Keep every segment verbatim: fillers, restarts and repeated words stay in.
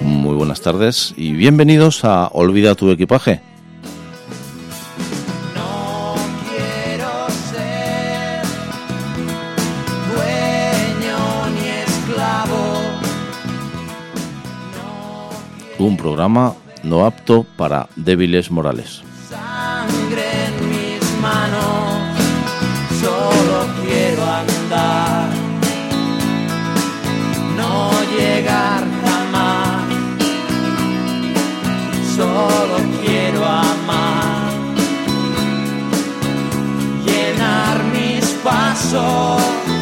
Muy buenas tardes y bienvenidos a Olvida tu equipaje. No quiero ser dueño ni esclavo. No Un programa no apto para débiles morales. sangre en mis manos, solo quiero andar, no llegar jamás, solo quiero amar, llenar mis pasos.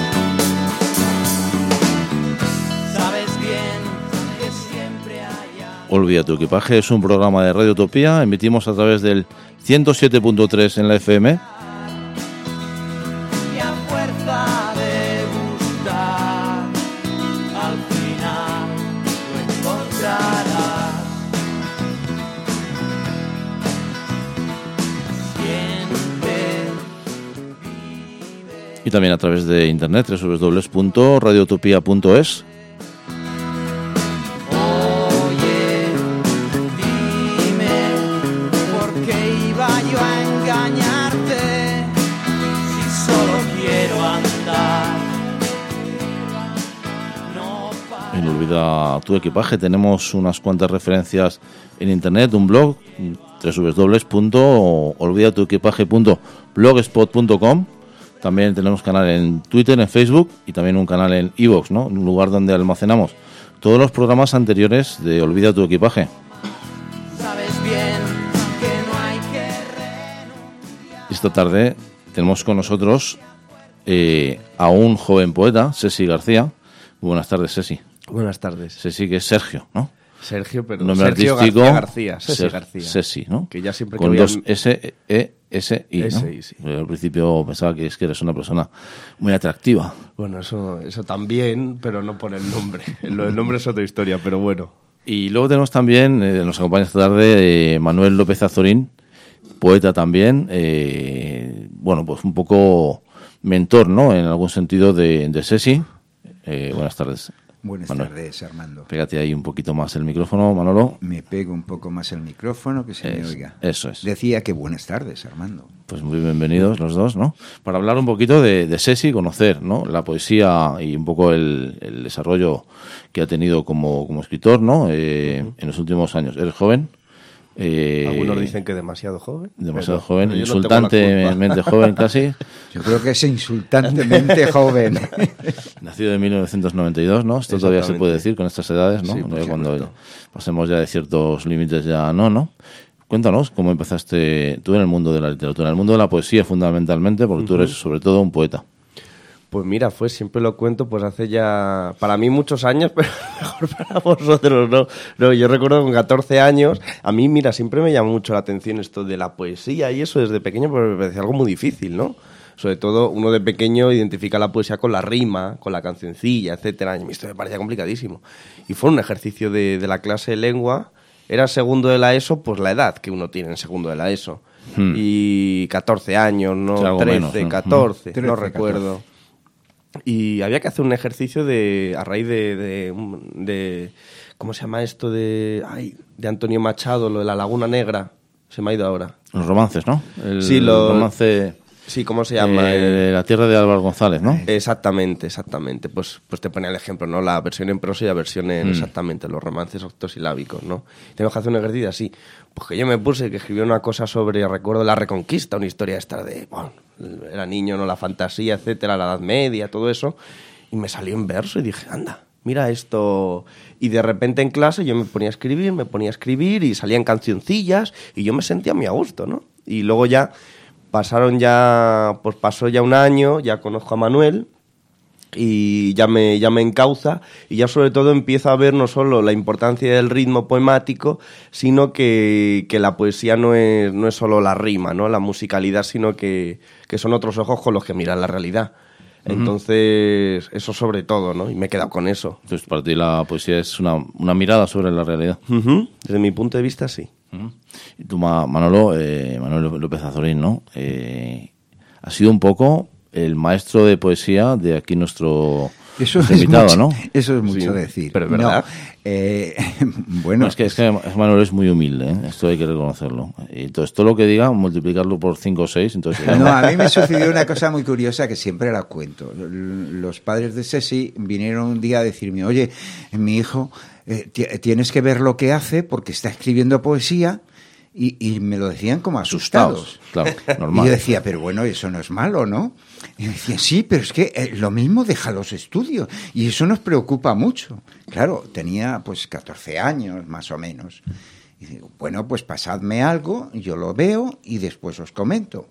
Sabes bien que siempre haya Olvida tu equipaje es un programa de Radio Utopía. Emitimos a través del ciento siete punto tres en la F M. y a fuerza de buscar, al final lo encontrarás. Siempre Y también a través de internet, doble u doble u doble u punto radio utopía punto es. oye, dime, ¿por qué iba yo a engañarte si solo quiero andar? No para. En Olvida tu equipaje tenemos unas cuantas referencias en internet, un blog, doble u doble u doble u punto olvida tu equipaje punto blogspot punto com. También tenemos canal en Twitter, en Facebook y también un canal en iVoox, ¿no? Un lugar donde almacenamos todos los programas anteriores de Olvida tu equipaje. Sabes bien que no hay que renunciar. Esta tarde tenemos con nosotros eh, a un joven poeta, Sesi García. Muy buenas tardes, Sesi. Buenas tardes. Sesi, que es Sergio, ¿no? Sergio, pero Nombre Sergio artístico García García. Sesi Ser- García. Sesi, ¿no? Que ya siempre que con voy a- dos S, E, S, I, ¿no? S, I, sí. Yo al principio pensaba que es que eres una persona muy atractiva. Bueno, eso, eso también, pero no por el nombre. Lo del nombre es otra historia, pero bueno. Y luego tenemos también, eh, nos acompaña esta tarde eh, Manuel López Azorín, poeta también, eh, bueno, pues un poco mentor, ¿no? En algún sentido de, de Sesi. Eh, buenas tardes. Buenas Manuel. tardes, Armando. Pégate ahí un poquito más el micrófono, Manolo. Me pego un poco más el micrófono que se me Es- oiga. eso es. Decía que buenas tardes, Armando. Pues muy bienvenidos los dos, ¿no? Para hablar un poquito de, de Sesi, conocer, ¿no? La poesía y un poco el, el desarrollo que ha tenido como, como escritor, ¿no? Eh, en los últimos años. ¿Eres joven? Eh, Algunos dicen que demasiado joven. demasiado pero- joven, pero yo no tengo la insultantemente culpa. joven casi. Yo creo que es insultantemente joven. Nacido en mil novecientos noventa y dos, ¿no? Esto todavía se Exactamente. puede decir con estas edades, ¿no? Sí, por Ya cuando supuesto. pasemos ya de ciertos límites ya no, ¿no? Cuéntanos cómo empezaste tú en el mundo de la literatura, en el mundo de la poesía fundamentalmente, porque tú eres sobre todo un poeta. Pues mira, fue, siempre lo cuento, pues hace ya, para mí muchos años, pero mejor para vosotros, ¿no? No, yo recuerdo con catorce años, a mí, mira, siempre me llamó mucho la atención esto de la poesía y eso desde pequeño, porque me parecía algo muy difícil, ¿no? Sobre todo, uno de pequeño identifica la poesía con la rima, con la cancioncilla, etcétera. Y a mí esto me parecía complicadísimo. Y fue un ejercicio de, de la clase de lengua. Era segundo de la ESO, pues la edad que uno tiene en segundo de la ESO. Hmm. Y catorce años, ¿no? O sea, algo trece, menos, ¿no? catorce, trece, no recuerdo. Y había que hacer un ejercicio de a raíz de, de, de ¿cómo se llama esto? De ay, de Antonio Machado, lo de la Laguna Negra. Se me ha ido ahora. Los romances, ¿no? El Sí, lo- romance Sí, ¿cómo se llama? eh, La tierra de Álvaro González, ¿no? Exactamente, exactamente. Pues, pues te ponía el ejemplo, ¿no? La versión en prosa y la versión en, Mm. exactamente, los romances octosilábicos, ¿no? Tenemos que hacer un ejercicio así. Pues que yo me puse que escribí una cosa sobre, recuerdo, la Reconquista, una historia esta de, bueno, era niño, ¿no? La fantasía, etcétera, la Edad Media, todo eso. Y me salió en verso y dije, anda, mira esto. Y de repente en clase yo me ponía a escribir, me ponía a escribir y salían cancioncillas y yo me sentía muy a gusto, ¿no? Y luego ya pasaron ya, pues pasó ya un año, ya conozco a Manuel y ya me, ya me encauza y ya sobre todo empiezo a ver no solo la importancia del ritmo poemático, sino que, que la poesía no es, no es solo la rima, ¿no? La musicalidad, sino que, que son otros ojos con los que miran la realidad. Entonces, eso sobre todo, ¿no? Y me he quedado con eso. Entonces, para ti la poesía es una, una mirada sobre la realidad. Ujú. Desde mi punto de vista, sí. Ujú. Y tú, Ma- Manolo, eh, Manuel López Azorín, ¿no? Eh, has sido un poco el maestro de poesía de aquí nuestro Eso nuestro es invitado, mucho, ¿no? eso es mucho Sí, decir. pero es verdad. No, eh, bueno, Bueno, es que, es que Manuel es muy humilde, ¿eh? Esto hay que reconocerlo. Y entonces, todo lo que diga, multiplicarlo por cinco o seis, entonces... no, a mí me sucedió una cosa muy curiosa que siempre la cuento. Los padres de Ceci vinieron un día a decirme, oye, mi hijo, eh, tienes que ver lo que hace porque está escribiendo poesía. Y, y me lo decían como asustados. Claro, normal. Y yo decía, pero bueno, eso no es malo, ¿no? Y me decían, sí, pero es que eh, lo mismo deja los estudios. Y eso nos preocupa mucho. Claro, tenía pues catorce años, más o menos. Y digo, bueno, pues pasadme algo, yo lo veo y después os comento.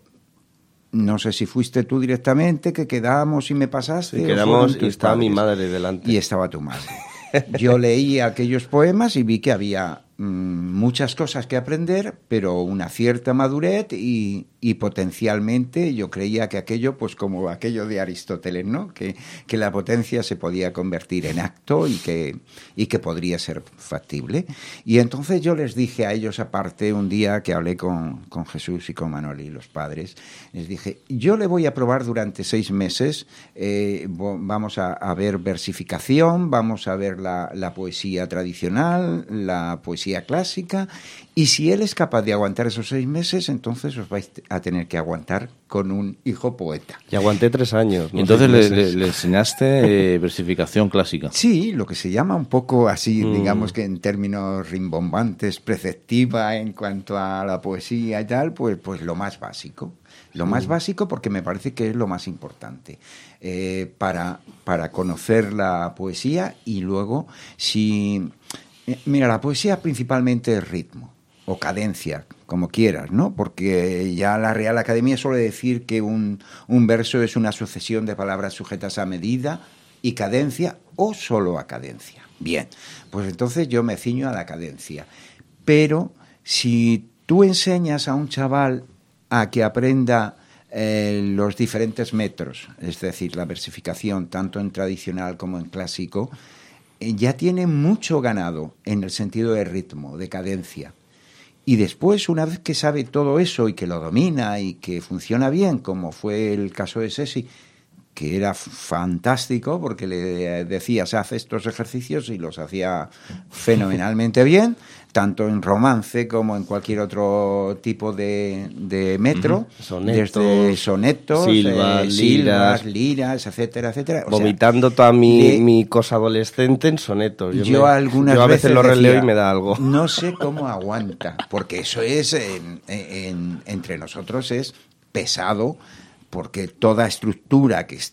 No sé si fuiste tú directamente, que quedamos y me pasaste. Sí, o quedamos fueron y tus estaba mi padres. madre delante. Y estaba tu madre. Yo leí aquellos poemas y vi que había mmm, muchas cosas que aprender, pero una cierta madurez y, y potencialmente yo creía que aquello, pues como aquello de Aristóteles, ¿no? Que, que la potencia se podía convertir en acto y que, y que podría ser factible. Y entonces yo les dije a ellos aparte, un día que hablé con, con Jesús y con Manuel y los padres, les dije, yo le voy a probar durante seis meses, eh, vamos a, a ver versificación, vamos a ver La, la poesía tradicional, la poesía clásica, y si él es capaz de aguantar esos seis meses, entonces os vais a tener que aguantar con un hijo poeta. Y aguanté tres años. ¿no? Entonces Seis le, meses. le, le enseñaste eh, versificación clásica. Sí, lo que se llama un poco así, Mm. digamos que en términos rimbombantes, preceptiva en cuanto a la poesía y tal, pues, pues lo más básico. Lo más básico porque me parece que es lo más importante eh, para, para conocer la poesía y luego si... Eh, mira, la poesía principalmente es ritmo o cadencia, como quieras, ¿no? Porque ya la Real Academia suele decir que un, un verso es una sucesión de palabras sujetas a medida y cadencia o solo a cadencia. Bien, pues entonces yo me ciño a la cadencia. Pero si tú enseñas a un chaval a que aprenda eh, los diferentes metros, es decir, la versificación tanto en tradicional como en clásico, eh, ya tiene mucho ganado en el sentido de ritmo, de cadencia. Y después, una vez que sabe todo eso y que lo domina y que funciona bien, como fue el caso de Ceci, que era fantástico porque le decías, haz estos ejercicios y los hacía fenomenalmente bien, tanto en romance como en cualquier otro tipo de, de metro, Uh-huh. Sonetos, desde sonetos, silvas, eh, liras, silvas, liras, etcétera, etcétera. O vomitando sea, toda mi, le, mi cosa adolescente en sonetos. Yo, yo me, algunas yo a veces, veces lo releo decía, y me da algo. No sé cómo aguanta, porque eso es, en, en, entre nosotros es pesado, porque toda estructura que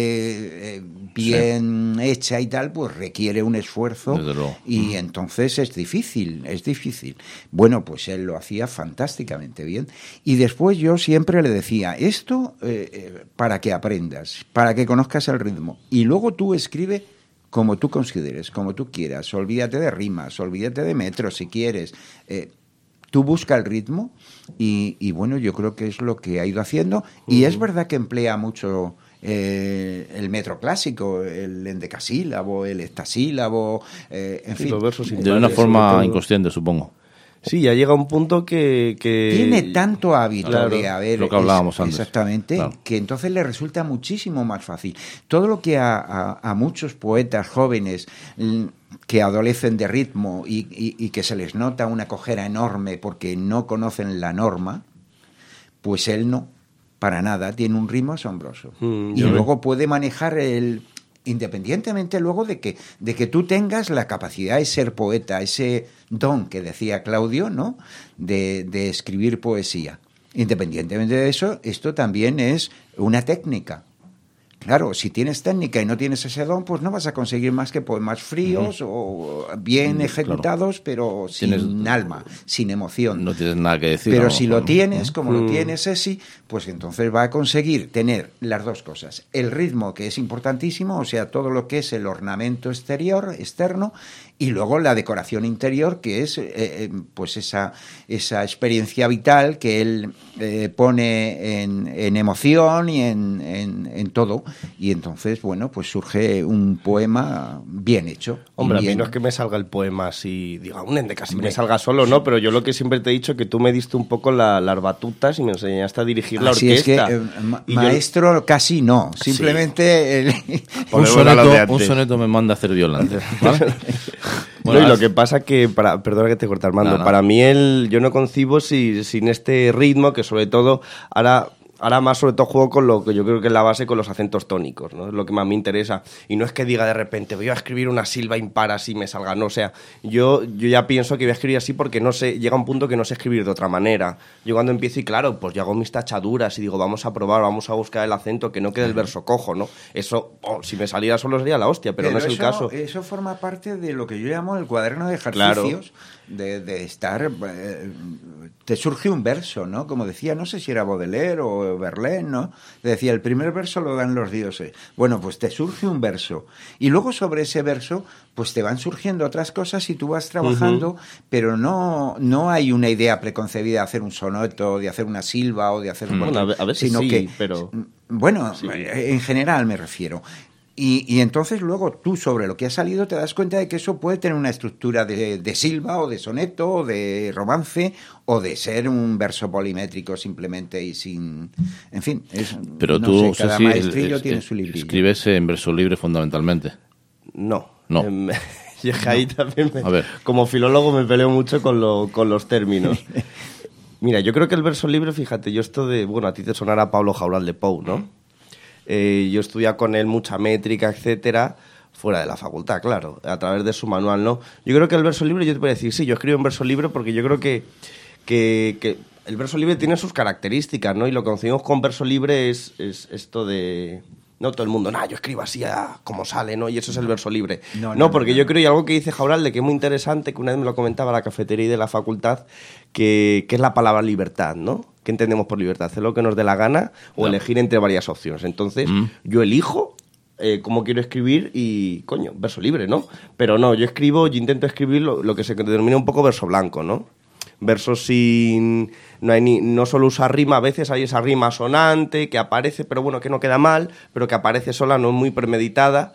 esté eh, bien sí. hecha y tal, pues requiere un esfuerzo y entonces es difícil, es difícil. Bueno, pues él lo hacía fantásticamente bien y después yo siempre le decía, esto eh, eh, para que aprendas, para que conozcas el ritmo y luego tú escribe como tú consideres, como tú quieras, olvídate de rimas, olvídate de metros si quieres, eh, tú busca el ritmo y, y bueno, yo creo que es lo que ha ido haciendo. Uh-huh. Y es verdad que emplea mucho eh, el metro clásico, el endecasílabo, el hectasílabo, eh, en sí, fin. Los versos de una forma inconsciente, supongo. Sí, ya llega un punto que... que... Tiene tanto hábito claro, de haber... Lo que hablábamos es, antes. Exactamente, claro. Que entonces le resulta muchísimo más fácil. Todo lo que a, a, a muchos poetas jóvenes que adolecen de ritmo y, y, y que se les nota una cojera enorme porque no conocen la norma, pues él no, para nada, tiene un ritmo asombroso. Mm, y luego ve. puede manejar el... Independientemente luego de que, de que tú tengas la capacidad de ser poeta, ese don que decía Claudio, ¿no? De, de escribir poesía. Independientemente de eso, esto también es una técnica. Claro, si tienes técnica y no tienes ese don, pues no vas a conseguir más que poemas fríos uh-huh. o bien ejecutados, claro. pero sin tienes, alma, sin emoción. No tienes nada que decir. Pero no, si no, lo tienes, como uh-huh. lo tienes Ceci, pues entonces va a conseguir tener las dos cosas. El ritmo, que es importantísimo, o sea, todo lo que es el ornamento exterior, externo, y luego la decoración interior, que es eh, pues esa, esa experiencia vital que él eh, pone en, en emoción y en, en, en todo. y entonces, bueno, pues surge un poema bien hecho. Hombre, bien... a mí no es que me salga el poema así, diga, un ende casi me salga solo, ¿no? Pero yo lo que siempre te he dicho, que tú me diste un poco la, las batutas y me enseñaste a dirigir la Así orquesta. es que, eh, ma- Y maestro, yo... casi no, simplemente... Sí. El... un, soneto, un soneto me manda a hacer violante, ¿vale? Bueno, no, y lo que pasa que, para, perdona que te corte, Armando, no, no. para mí el, yo no concibo si, sin este ritmo, que sobre todo ahora... Ahora más sobre todo juego con lo que yo creo que es la base, con los acentos tónicos, ¿no? Es lo que más me interesa. Y no es que diga de repente, voy a escribir una sílaba impar así me salga, no, o sea, yo, yo ya pienso que voy a escribir así porque no sé, llega un punto que no sé escribir de otra manera. Yo cuando empiezo y claro, pues yo hago mis tachaduras y digo, vamos a probar, vamos a buscar el acento, que no quede el verso cojo, ¿no? Eso, oh, si me saliera solo sería la hostia, pero, pero no es eso, el caso. Eso forma parte de lo que yo llamo el cuaderno de ejercicios, claro. de, de estar... Eh, te surge un verso, ¿no? Como decía, no sé si era Baudelaire o Verlaine, ¿no? Decía, el primer verso lo dan los dioses. Bueno, pues te surge un verso. Y luego sobre ese verso, pues te van surgiendo otras cosas y tú vas trabajando, uh-huh. pero no, no hay una idea preconcebida de hacer un soneto, de hacer una silva o de hacer... Bueno, a veces sino sí, que, pero... Bueno, sí. en general me refiero. Y, y entonces luego tú sobre lo que ha salido te das cuenta de que eso puede tener una estructura de, de silva o de soneto o de romance o de ser un verso polimétrico simplemente y sin... En fin, es, pero no tú, sé, cada sí, maestrillo es, tiene es, su librillo. ¿Escribes en verso libre fundamentalmente? No. No. Eh, y es que ahí no. también, me, A ver. como filólogo, me peleo mucho con, lo, con los términos. Mira, yo creo que el verso libre, fíjate, yo esto de... Bueno, a ti te sonará Pablo Jaural de Pou, ¿no? Eh, yo estudié con él mucha métrica, etcétera, fuera de la facultad, claro, a través de su manual, ¿no? Yo creo que el verso libre, yo te puedo decir, sí, yo escribo en verso libre porque yo creo que, que, que el verso libre tiene sus características, ¿no? Y lo que conseguimos con verso libre es, es esto de... No todo el mundo, nah, yo escribo así a como sale, ¿no? Y eso es el verso libre. No, no, no porque no, no, yo creo, y algo que dice Jaural, de que es muy interesante, que una vez me lo comentaba la cafetería de la facultad, que, que es la palabra libertad, ¿no? ¿Qué entendemos por libertad? Hacer lo que nos dé la gana o no. elegir entre varias opciones. Entonces, mm. yo elijo eh, cómo quiero escribir y, coño, verso libre, ¿no? Pero no, yo escribo, yo intento escribir lo, lo que se denomina un poco verso blanco, ¿no? Versos sin... No, hay ni, no solo usa rima, a veces hay esa rima sonante que aparece, pero bueno, que no queda mal, pero que aparece sola, no muy premeditada.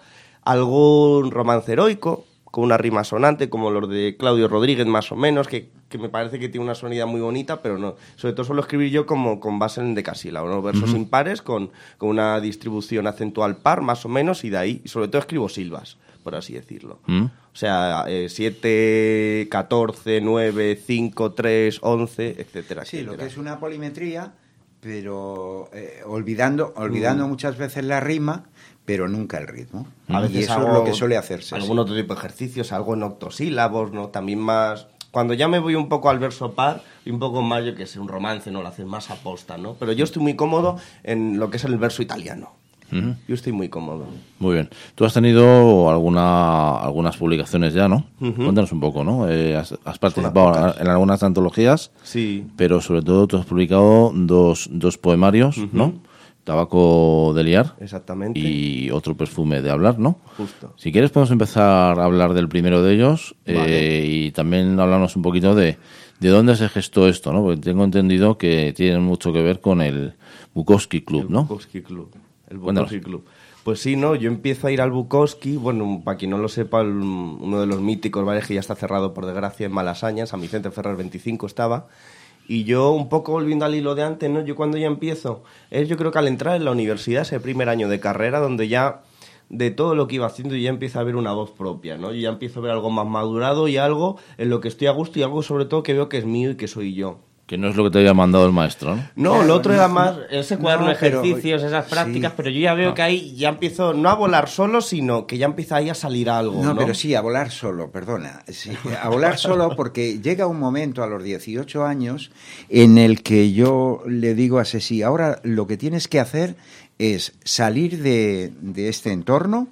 Algún romance heroico, con una rima sonante, como los de Claudio Rodríguez, más o menos, que, que me parece que tiene una sonidad muy bonita, pero no. Sobre todo suelo escribir yo como con base en decasílabo, ¿no? Versos uh-huh. impares, con, con una distribución acentual par, más o menos, y de ahí, y sobre todo escribo silbas, por así decirlo. Uh-huh. O sea, siete, catorce, nueve, cinco, tres, once, etcétera, sí, etcétera. Lo que es una polimetría, pero eh, olvidando, olvidando uh-huh. muchas veces la rima, pero nunca el ritmo. A veces y eso hago es lo que suele hacerse. Algún sí. otro tipo de ejercicios, algo en octosílabos, ¿no? También más... Cuando ya me voy un poco al verso par, y un poco más, yo que sé, un romance, ¿no? Lo haces más aposta, ¿no? Pero yo estoy muy cómodo en lo que es el verso italiano. Uh-huh. Yo estoy muy cómodo. Muy bien. Tú has tenido alguna, algunas publicaciones ya, ¿no? Uh-huh. Cuéntanos un poco, ¿no? Eh, has, has participado en algunas antologías, sí. pero sobre todo tú has publicado dos, dos poemarios, uh-huh. ¿no? Tabaco de liar. Exactamente. Y otro perfume de hablar, ¿no? Justo. Si quieres podemos empezar a hablar del primero de ellos vale. eh, y también hablarnos un poquito de, de dónde se gestó esto, ¿no? Porque tengo entendido que tiene mucho que ver con el Bukowski Club, el ¿no? Bukowski Club. El Bukowski Club. Pues sí, ¿no? Yo empiezo a ir al Bukowski, bueno, para quien no lo sepa, el, uno de los míticos bares que ya está cerrado por desgracia en Malasaña, San Vicente Ferrer veinticinco estaba. Y yo, un poco volviendo al hilo de antes, ¿no? Yo cuando ya empiezo, es yo creo que al entrar en la universidad, ese primer año de carrera, donde ya de todo lo que iba haciendo ya empiezo a ver una voz propia, ¿no? Yo ya empiezo a ver algo más madurado y algo en lo que estoy a gusto y algo sobre todo que veo que es mío y que soy yo. Que no es lo que te había mandado el maestro, ¿no? No, claro, lo otro no, era más ese cuaderno no, de ejercicios, pero, esas prácticas, sí. pero yo ya veo no. que ahí ya empiezo no a volar solo, sino que ya empieza ahí a salir algo, ¿no? No, pero sí, a volar solo, perdona. Sí, a volar solo porque llega un momento a los dieciocho años en el que yo le digo a Ceci, ahora lo que tienes que hacer es salir de, de este entorno,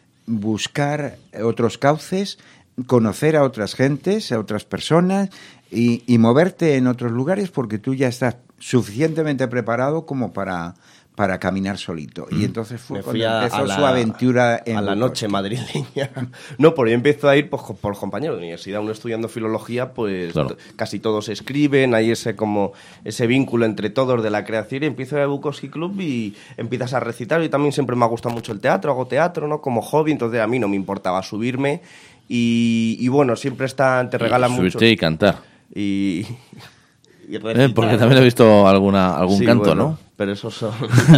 buscar otros cauces, conocer a otras gentes, a otras personas y, y moverte en otros lugares porque tú ya estás suficientemente preparado como para, para caminar solito. Y entonces fue Me cuando fui a, empezó a la, su aventura en a la Bukowski. noche madrileña. No, porque yo empiezo a ir pues, por los compañeros de universidad. Uno estudiando filología, pues Claro. t- casi todos escriben, hay ese como ese vínculo entre todos de la creación, y empiezo a ir a Bukowski Club y empiezas a recitar. Y también siempre me ha gustado mucho el teatro, hago teatro, ¿no? Como hobby, entonces a mí no me importaba subirme. Y, y bueno, siempre está, te regalan Y mucho. subirte y cantar. Y, y Eh, recitar. porque también he visto alguna algún Sí, canto, bueno, ¿no? Pero eso son...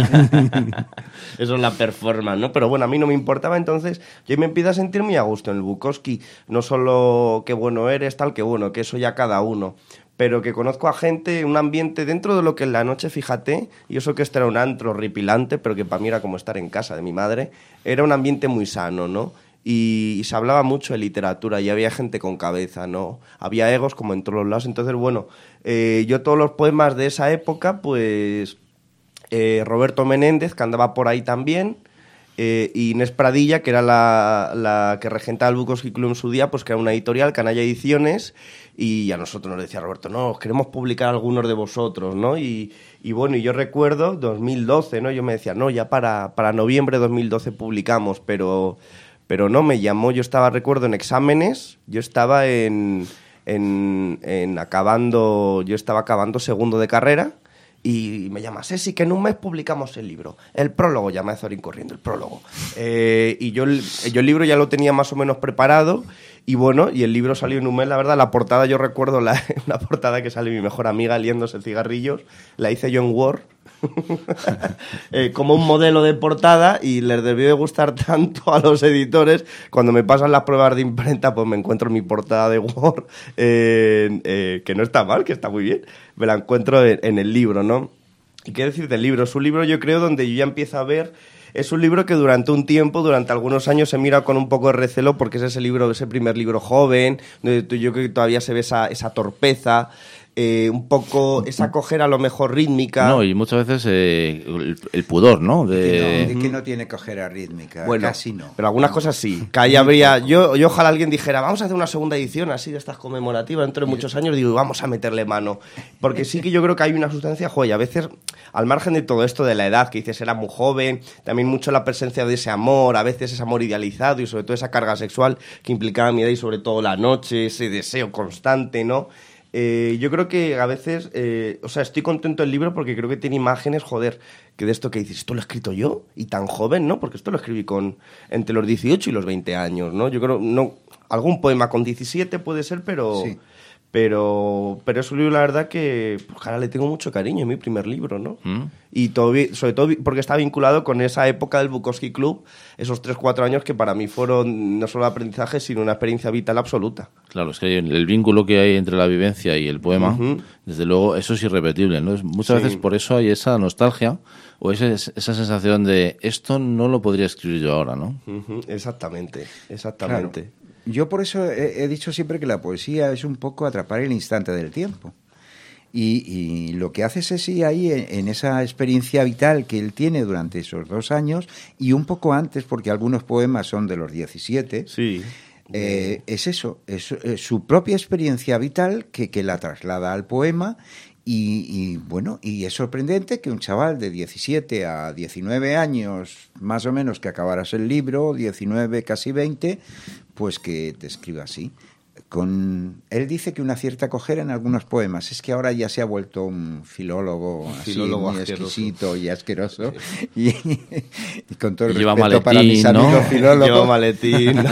eso es la performance, ¿no? Pero bueno, a mí no me importaba, entonces yo me empiezo a sentir muy a gusto en el Bukowski. No solo qué bueno eres, tal, que bueno, que eso ya cada uno. Pero que conozco a gente, un ambiente dentro de lo que es la noche, fíjate, y eso que este era un antro horripilante, pero que para mí era como estar en casa de mi madre, era un ambiente muy sano, ¿no? Y, y se hablaba mucho de literatura y había gente con cabeza, ¿no? Había egos como en todos los lados. Entonces, bueno, eh, yo todos los poemas de esa época, pues eh, Roberto Menéndez, que andaba por ahí también, eh, y Inés Pradilla, que era la, la que regentaba el Bukowski Club en su día, pues que era una editorial, Canalla Ediciones, y a nosotros nos decía Roberto, no, queremos publicar algunos de vosotros, ¿no? Y, y bueno, y yo recuerdo dos mil doce, ¿no? Yo me decía, no, ya para, para noviembre de dos mil doce publicamos, pero... Pero no, me llamó, yo estaba, recuerdo, en exámenes, yo estaba en, en, en acabando, yo estaba acabando segundo de carrera, y me llama, Ceci, que en un mes publicamos el libro. El prólogo, llamé a Zorín corriendo, el prólogo. Eh, y yo el, yo el libro ya lo tenía más o menos preparado, y bueno, y el libro salió en un mes, la verdad. La portada, yo recuerdo la, una portada que sale mi mejor amiga liéndose cigarrillos, la hice yo en Word, eh, como un modelo de portada, y les debió de gustar tanto a los editores. Cuando me pasan las pruebas de imprenta, pues me encuentro mi portada de Word, eh, eh, que no está mal, que está muy bien. Me la encuentro en, en el libro, ¿no? ¿Y qué decir del libro? Es un libro, yo creo, donde yo ya empiezo a ver... Es un libro que durante un tiempo, durante algunos años, se mira con un poco de recelo, porque es ese libro, ese primer libro joven, donde yo creo que todavía se ve esa, esa torpeza, eh, un poco esa cojera a lo mejor rítmica. No, y muchas veces eh, el, el pudor, ¿no? Que De... no, de que no tiene cojera rítmica, Bueno, casi no. pero algunas cosas sí. Que ahí habría... Yo, yo ojalá alguien dijera, vamos a hacer una segunda edición así de estas conmemorativas dentro de muchos años, digo, vamos a meterle mano. Porque sí que yo creo que hay una sustancia, joya, a veces, al margen de todo esto de la edad, que dices, era muy joven, también mucho la presencia de ese amor, a veces ese amor idealizado y sobre todo esa carga sexual que implicaba mi edad, y sobre todo la noche, ese deseo constante, ¿no? Eh, yo creo que a veces, eh, o sea, estoy contento del libro porque creo que tiene imágenes, joder, que de esto que dices, esto lo he escrito yo, y tan joven, ¿no? Porque esto lo escribí con entre los dieciocho y los veinte años, ¿no? Yo creo, no, algún poema con diecisiete puede ser, pero... Sí. Pero, pero es un libro, la verdad, que pues, ojalá le tengo mucho cariño, es mi primer libro, ¿no? ¿Mm? Y todo, sobre todo porque está vinculado con esa época del Bukowski Club, esos tres, cuatro años que para mí fueron no solo aprendizaje, sino una experiencia vital absoluta. Claro, es que el, el vínculo que hay entre la vivencia y el poema, Ujú. desde luego, eso es irrepetible, ¿no? Es- Muchas Sí. veces por eso hay esa nostalgia o ese- esa sensación de esto no lo podría escribir yo ahora, ¿no? Ujú, exactamente, exactamente. Claro. Yo por eso he, he dicho siempre que la poesía es un poco atrapar el instante del tiempo. Y, y lo que hace Ceci ahí en, en esa experiencia vital que él tiene durante esos dos años y un poco antes, porque algunos poemas son de los diecisiete, Sí. eh, es eso, es, es su propia experiencia vital que, que la traslada al poema. Y, y bueno, y es sorprendente que un chaval de diecisiete a diecinueve años, más o menos, que acabaras el libro, diecinueve, casi veinte, pues que te escriba así. Con, él dice que una cierta cojera en algunos poemas. Es que ahora ya se ha vuelto un filólogo, así, filólogo muy asqueroso. exquisito y asqueroso. Y, y con todo el Lleva respeto para maletín, mis amigos ¿no? filólogos. Lleva maletín, ¿no?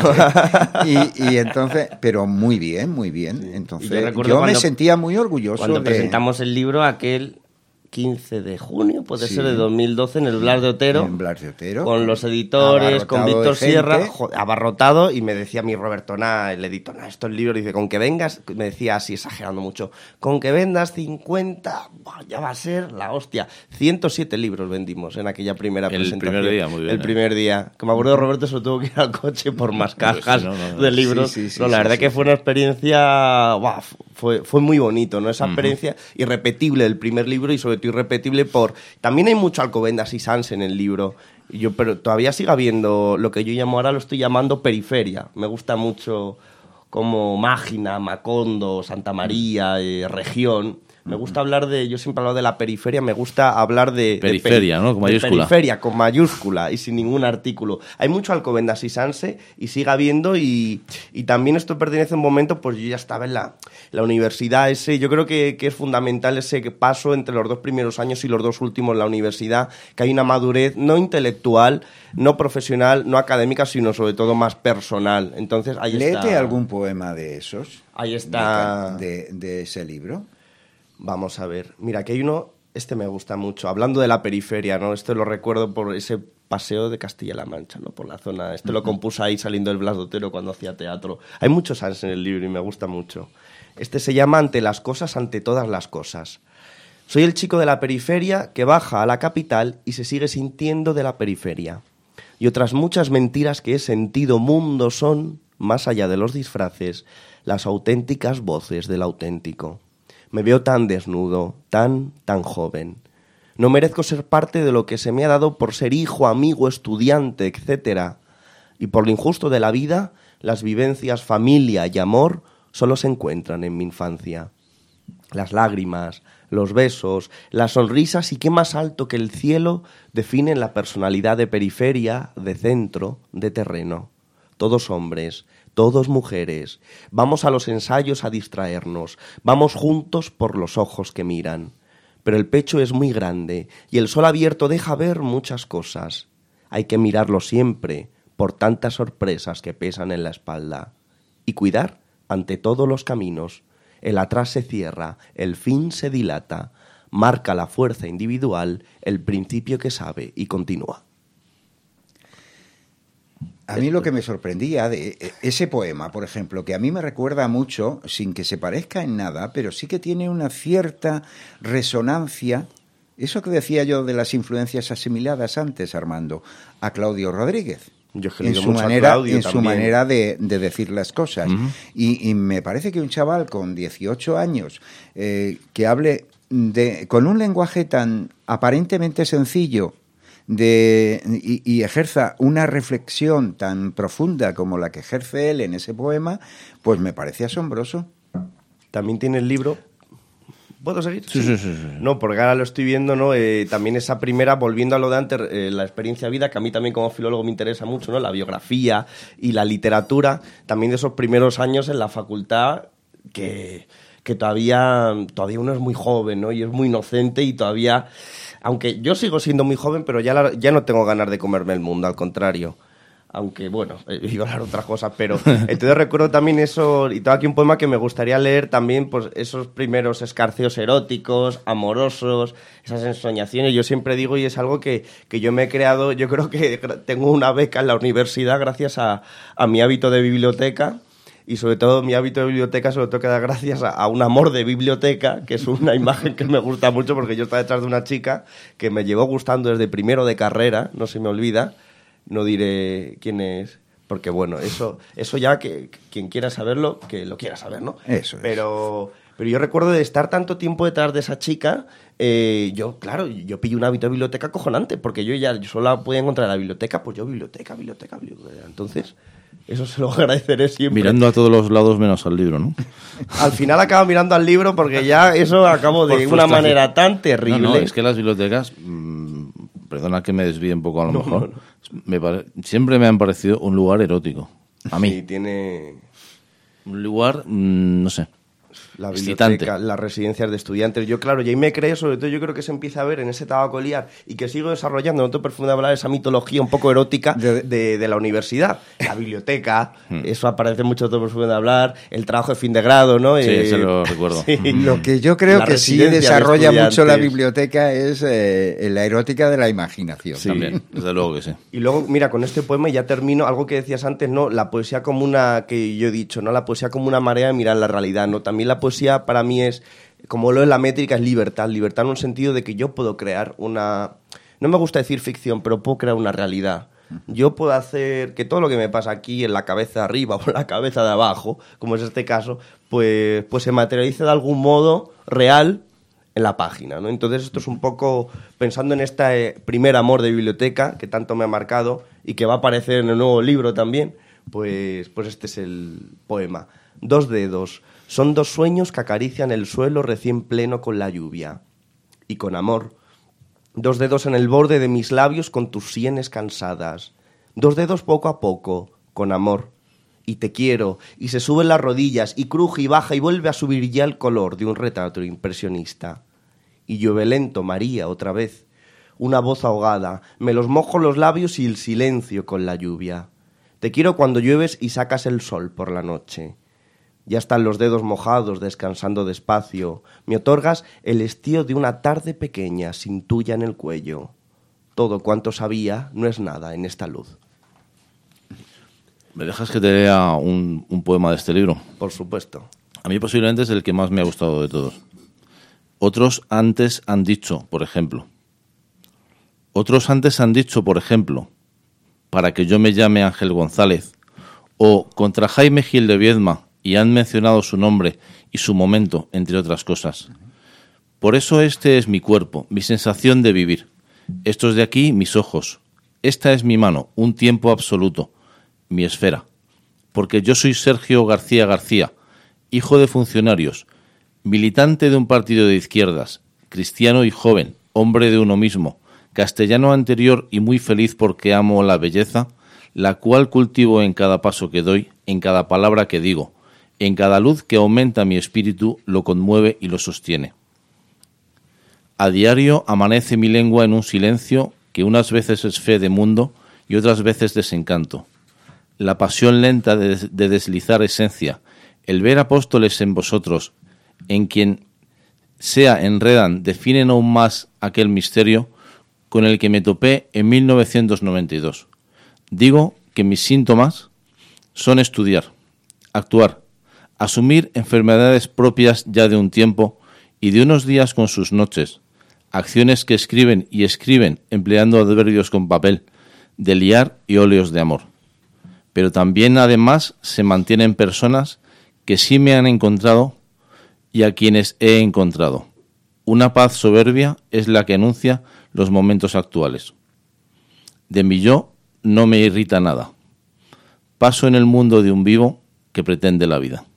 y, y entonces, pero muy bien, muy bien. Entonces, Y yo yo, recuerdo me cuando- sentía muy orgulloso Cuando de... presentamos el libro aquel quince de junio, puede Sí. ser de dos mil doce, en el Blas de Otero. En Blas de Otero. Con los editores, con Abarrotado de Víctor gente. Sierra, joder, abarrotado, y me decía mi Roberto, nah, el editor, nah, esto es el libro, dice, con que vengas, me decía así, exagerando mucho, con que vendas cincuenta, buah, ya va a ser la hostia. ciento siete libros vendimos en aquella primera El presentación. primer día, muy bien, El ¿eh? primer día. Que me acuerdo de Roberto, se tuvo que ir al coche por más Pues cajas sí, no, no, no. de libros. Sí, sí, sí, No, la sí, verdad sí, que sí. fue una experiencia, buah, fue, fue muy bonito, ¿no? Esa experiencia irrepetible del primer libro, y sobre todo irrepetible por... También hay mucho Alcobendas y Sans en el libro, y yo, pero todavía sigue habiendo lo que yo llamo, ahora lo estoy llamando periferia. Me gusta mucho como Mágina, Macondo, Santa María, eh, región, Me gusta hablar de, yo siempre he hablado de la periferia, me gusta hablar de... Periferia, de, ¿no? Con de mayúscula. Periferia, con mayúscula y sin ningún artículo. Hay mucho Alcobendas y Sanse y sigue habiendo y, y también esto pertenece a un momento, pues yo ya estaba en la, la universidad, ese, yo creo que, que es fundamental ese paso entre los dos primeros años y los dos últimos en la universidad, que hay una madurez no intelectual, no profesional, no académica, sino sobre todo más personal. Entonces, ahí Léete está. algún poema de esos. Ahí está. De, de, de ese libro. Vamos a ver. Mira, aquí hay uno, este me gusta mucho. Hablando de la periferia, ¿no? Esto lo recuerdo por ese paseo de Castilla-La Mancha, ¿no? Por la zona. Este lo compuse ahí saliendo del Blas de Otero cuando hacía teatro. Hay muchos Sans en el libro y me gusta mucho. Este se llama Ante las cosas, ante todas las cosas. Soy el chico de la periferia que baja a la capital y se sigue sintiendo de la periferia. Y otras muchas mentiras que he sentido mundo son, más allá de los disfraces, las auténticas voces del auténtico. Me veo tan desnudo, tan, tan joven. No merezco ser parte de lo que se me ha dado por ser hijo, amigo, estudiante, etcétera. Y por lo injusto de la vida, las vivencias, familia y amor solo se encuentran en mi infancia. Las lágrimas, los besos, las sonrisas y qué más alto que el cielo definen la personalidad de periferia, de centro, de terreno. Todos hombres, todos mujeres. Vamos a los ensayos a distraernos. Vamos juntos por los ojos que miran. Pero el pecho es muy grande y el sol abierto deja ver muchas cosas. Hay que mirarlo siempre por tantas sorpresas que pesan en la espalda. Y cuidar ante todos los caminos. El atrás se cierra, el fin se dilata. Marca la fuerza individual, el principio que sabe y continúa. A mí lo que me sorprendía de ese poema, por ejemplo, que a mí me recuerda mucho, sin que se parezca en nada, pero sí que tiene una cierta resonancia, eso que decía yo de las influencias asimiladas antes, Armando, a Claudio Rodríguez. Yo he en leído su mucho a manera, Claudio en su también. manera de, de decir las cosas. Uh-huh. y, y me parece que un chaval con dieciocho años eh, que hable de, con un lenguaje tan aparentemente sencillo, de y, y ejerza una reflexión tan profunda como la que ejerce él en ese poema, pues me parece asombroso. También tiene el libro... ¿Puedo seguir? Sí, sí, sí, sí. No, porque ahora lo estoy viendo, ¿no? Eh, también esa primera, volviendo a lo de antes, eh, la experiencia de vida, que a mí también como filólogo me interesa mucho, ¿no? La biografía y la literatura, también de esos primeros años en la facultad, que, que todavía, todavía uno es muy joven, ¿no? Y es muy inocente y todavía... Aunque yo sigo siendo muy joven, pero ya, la, ya no tengo ganas de comerme el mundo, al contrario. Aunque, bueno, eh, iba a hablar de otras cosas, pero entonces recuerdo también eso, y tengo aquí un poema que me gustaría leer también, pues esos primeros escarceos eróticos, amorosos, esas ensoñaciones. Yo siempre digo, y es algo que, que yo me he creado, yo creo que tengo una beca en la universidad gracias a, a mi hábito de biblioteca, y sobre todo mi hábito de biblioteca sobre todo que da gracias a, a un amor de biblioteca, que es una imagen que me gusta mucho, porque yo estaba detrás de una chica que me llevó gustando desde primero de carrera, no se me olvida. No diré quién es, porque bueno, eso eso ya que, que quien quiera saberlo, que lo quiera saber, ¿no? Eso es. Pero, pero yo recuerdo de estar tanto tiempo detrás de esa chica, eh, yo, claro, yo pillé un hábito de biblioteca acojonante, porque yo ya yo solo la podía encontrar en la biblioteca, pues yo biblioteca, biblioteca, biblioteca. Entonces, eso se lo agradeceré siempre. Mirando a todos los lados menos al libro, ¿no? Al final acabo mirando al libro porque ya eso acabó de Por una frustración. manera tan terrible. No, no, es que las bibliotecas, mmm, perdona que me desvíe un poco a lo No, mejor, no, no. Me pare- siempre me han parecido un lugar erótico. A mí. Sí, tiene... Un lugar, mmm, no sé. La excitante. biblioteca, las residencias de estudiantes. Yo, claro, y ahí me creo, sobre todo yo creo que se empieza a ver en ese tabaco liar y que sigo desarrollando en otro perfume de hablar esa mitología un poco erótica de, de, de la universidad. La biblioteca, eso aparece mucho en otro perfume de hablar, el trabajo de fin de grado, ¿no? Sí, Eh, ese lo recuerdo. sí. Lo que yo creo La que sí residencia de desarrolla mucho la estudiantes. biblioteca es eh, la erótica de la imaginación. Sí. También, desde luego que sí. Y luego, mira, con este poema ya termino, algo que decías antes, ¿no? La poesía como una, que yo he dicho, ¿no? La poesía como una marea de mirar la realidad, ¿no? También la poesía para mí es, como lo es la métrica, es libertad. Libertad en un sentido de que yo puedo crear una... No me gusta decir ficción, pero puedo crear una realidad. Yo puedo hacer que todo lo que me pasa aquí en la cabeza de arriba o en la cabeza de abajo, como es este caso, pues, pues se materialice de algún modo real en la página, ¿no? Entonces esto es un poco pensando en este eh, primer amor de biblioteca que tanto me ha marcado y que va a aparecer en el nuevo libro también, Pues, pues este es el poema. Dos dedos. Son dos sueños que acarician el suelo recién pleno con la lluvia. Y con amor. Dos dedos en el borde de mis labios con tus sienes cansadas. Dos dedos poco a poco, con amor. Y te quiero, y se suben las rodillas, y cruje y baja y vuelve a subir ya el color de un retrato impresionista. Y llueve lento, María, otra vez. Una voz ahogada, me los mojo los labios y el silencio con la lluvia. Te quiero cuando llueves y sacas el sol por la noche. Ya están los dedos mojados, descansando despacio. Me otorgas el estío de una tarde pequeña, sin tuya en el cuello. Todo cuanto sabía no es nada en esta luz. ¿Me dejas que te lea un, un poema de este libro? Por supuesto. A mí posiblemente es el que más me ha gustado de todos. Otros antes han dicho, por ejemplo. Otros antes han dicho, por ejemplo, para que yo me llame Ángel González, o contra Jaime Gil de Viedma, y han mencionado su nombre y su momento, entre otras cosas. Por eso este es mi cuerpo, mi sensación de vivir. Estos de aquí, mis ojos. Esta es mi mano, un tiempo absoluto, mi esfera. Porque yo soy Sergio García García, hijo de funcionarios, militante de un partido de izquierdas, cristiano y joven, hombre de uno mismo, castellano anterior y muy feliz porque amo la belleza, la cual cultivo en cada paso que doy, en cada palabra que digo, en cada luz que aumenta mi espíritu, lo conmueve y lo sostiene. A diario amanece mi lengua en un silencio que unas veces es fe de mundo y otras veces desencanto. La pasión lenta de, de deslizar esencia, el ver apóstoles en vosotros, en quien sea enredan, definen aún más aquel misterio con el que me topé en mil novecientos noventa y dos. Digo que mis síntomas son estudiar, actuar, asumir enfermedades propias ya de un tiempo y de unos días con sus noches, acciones que escriben y escriben empleando adverbios con papel, de liar y óleos de amor. Pero también además se mantienen personas que sí me han encontrado y a quienes he encontrado. Una paz soberbia es la que anuncia los momentos actuales. De mi yo no me irrita nada. Paso en el mundo de un vivo que pretende la vida.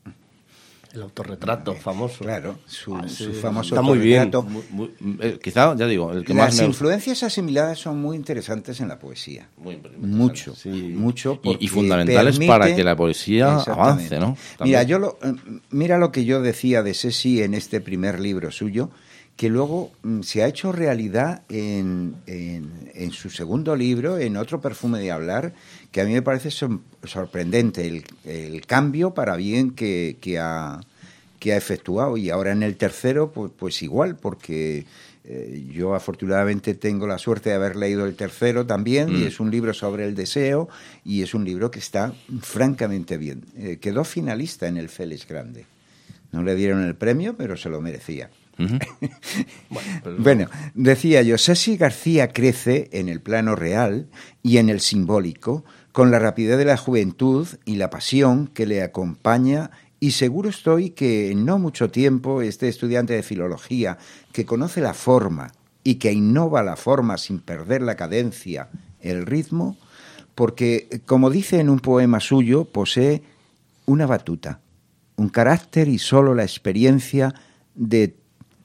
El autorretrato famoso. Claro, su, Ah, sí, su famoso está muy bien. autorretrato. Muy, muy, eh, quizá, ya digo, el que Las más me influencias asimiladas son muy interesantes en la poesía. Muy interesantes, Mucho, sí. mucho. Y- y porque fundamentales permite- para que la poesía Exactamente. avance, ¿no? Mira, También. yo lo, eh, mira lo que yo decía de Ceci en este primer libro suyo, que luego mm, se ha hecho realidad en, en, en su segundo libro, en Otro perfume de hablar, que a mí me parece sor- sorprendente el, el cambio para bien que, que ha que ha efectuado, y ahora en el tercero pues, pues igual, porque eh, yo afortunadamente tengo la suerte de haber leído el tercero también, Mm. y es un libro sobre el deseo, y es un libro que está francamente bien. Eh, quedó finalista en el Félix Grande. No le dieron el premio, pero se lo merecía. Ujú. Bueno, pero- Bueno, decía yo, Ceci García crece en el plano real y en el simbólico, con la rapidez de la juventud y la pasión que le acompaña, y seguro estoy que en no mucho tiempo este estudiante de filología, que conoce la forma y que innova la forma sin perder la cadencia, el ritmo, porque, como dice en un poema suyo, posee una batuta, un carácter, y solo la experiencia de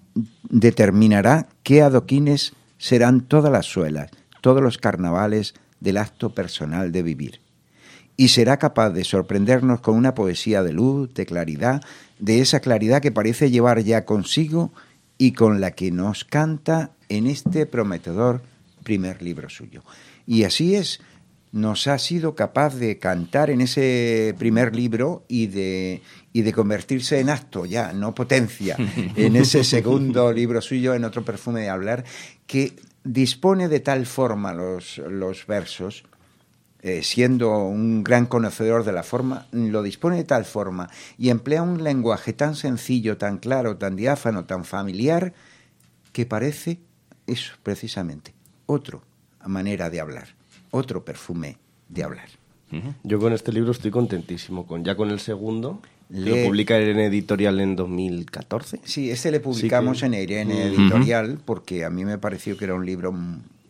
determinará qué adoquines serán todas las suelas, todos los carnavales del acto personal de vivir. Y será capaz de sorprendernos con una poesía de luz, de claridad, de esa claridad que parece llevar ya consigo y con la que nos canta en este prometedor primer libro suyo. Y así es, nos ha sido capaz de cantar en ese primer libro y de, y de convertirse en acto ya, no potencia, en ese segundo libro suyo, en Otro perfume de hablar, que dispone de tal forma los, los versos, eh, siendo un gran conocedor de la forma, lo dispone de tal forma y emplea un lenguaje tan sencillo, tan claro, tan diáfano, tan familiar, que parece eso precisamente, otra manera de hablar, otro perfume de hablar. Yo con este libro estoy contentísimo, con ya con el segundo, que Le- lo publica en editorial en dos mil catorce. Sí, este le publicamos Sí que- en Irene Mm. Editorial, porque a mí me pareció que era un libro mm,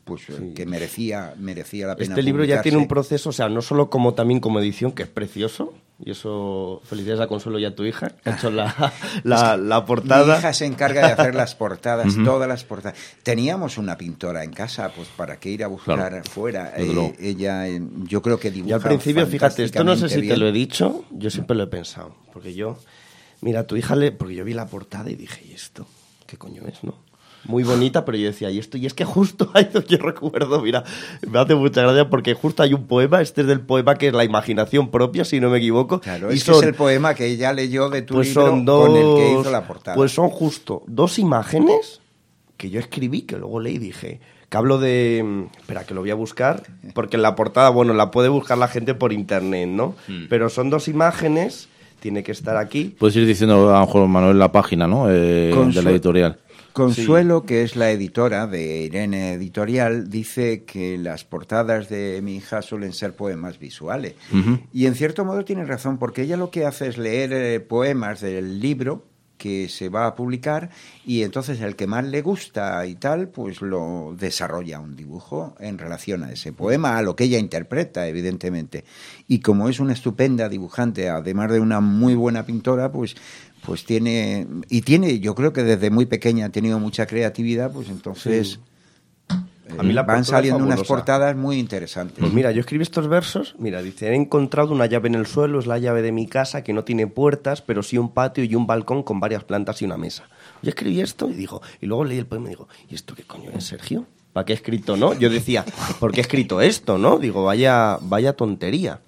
pues sí. que merecía, merecía la pena. Este libro ya publicarse. tiene un proceso, o sea, no solo como también como edición, que es precioso, y eso, felicidades a Consuelo y a tu hija, que ha hecho la, la, la portada. Mi hija se encarga de hacer las portadas, uh-huh. todas las portadas. Teníamos una pintora en casa, pues para qué ir a buscar claro. fuera. Eh, ella, yo creo que dibuja. Y al principio, fíjate, esto no sé si bien. te lo he dicho, yo siempre lo he pensado, porque yo, mira, a tu hija le, porque yo vi la portada y dije, ¿y esto? ¿Qué coño es, no? Muy bonita, pero yo decía, ¿y esto? Y es que justo hay, yo recuerdo, mira, me hace mucha gracia porque justo hay un poema, este es del poema que es la imaginación propia, si no me equivoco. Claro, y es, son, que es el poema que ella leyó de tu pues libro son dos, con el que hizo la portada. Pues son justo dos imágenes que yo escribí, que luego leí y dije, que hablo de... Espera, que lo voy a buscar, porque en la portada, bueno, la puede buscar la gente por internet, ¿no? Mm. Pero son dos imágenes, tiene que estar aquí. Puedes ir diciendo a lo mejor, Manuel, la página, ¿no? Eh, de su... la editorial. Consuelo, sí. que es la editora de Irene Editorial, dice que las portadas de mi hija suelen ser poemas visuales. Uh-huh. Y en cierto modo tiene razón, porque ella lo que hace es leer eh, poemas del libro que se va a publicar y entonces el que más le gusta y tal, pues lo desarrolla un dibujo en relación a ese poema, a lo que ella interpreta, evidentemente. Y como es una estupenda dibujante, además de una muy buena pintora, pues... pues tiene, y tiene, yo creo que desde muy pequeña ha tenido mucha creatividad, pues entonces sí. eh, a mí la van saliendo unas portadas muy interesantes. Pues mira, yo escribí estos versos, mira, dice, he encontrado una llave en el suelo, es la llave de mi casa, que no tiene puertas, pero sí un patio y un balcón con varias plantas y una mesa. Yo escribí esto y digo, y luego leí el poema y digo, ¿y esto qué coño es, Sergio? ¿Para qué he escrito, no? Yo decía, ¿por qué he escrito esto, no? Digo, vaya, vaya tontería.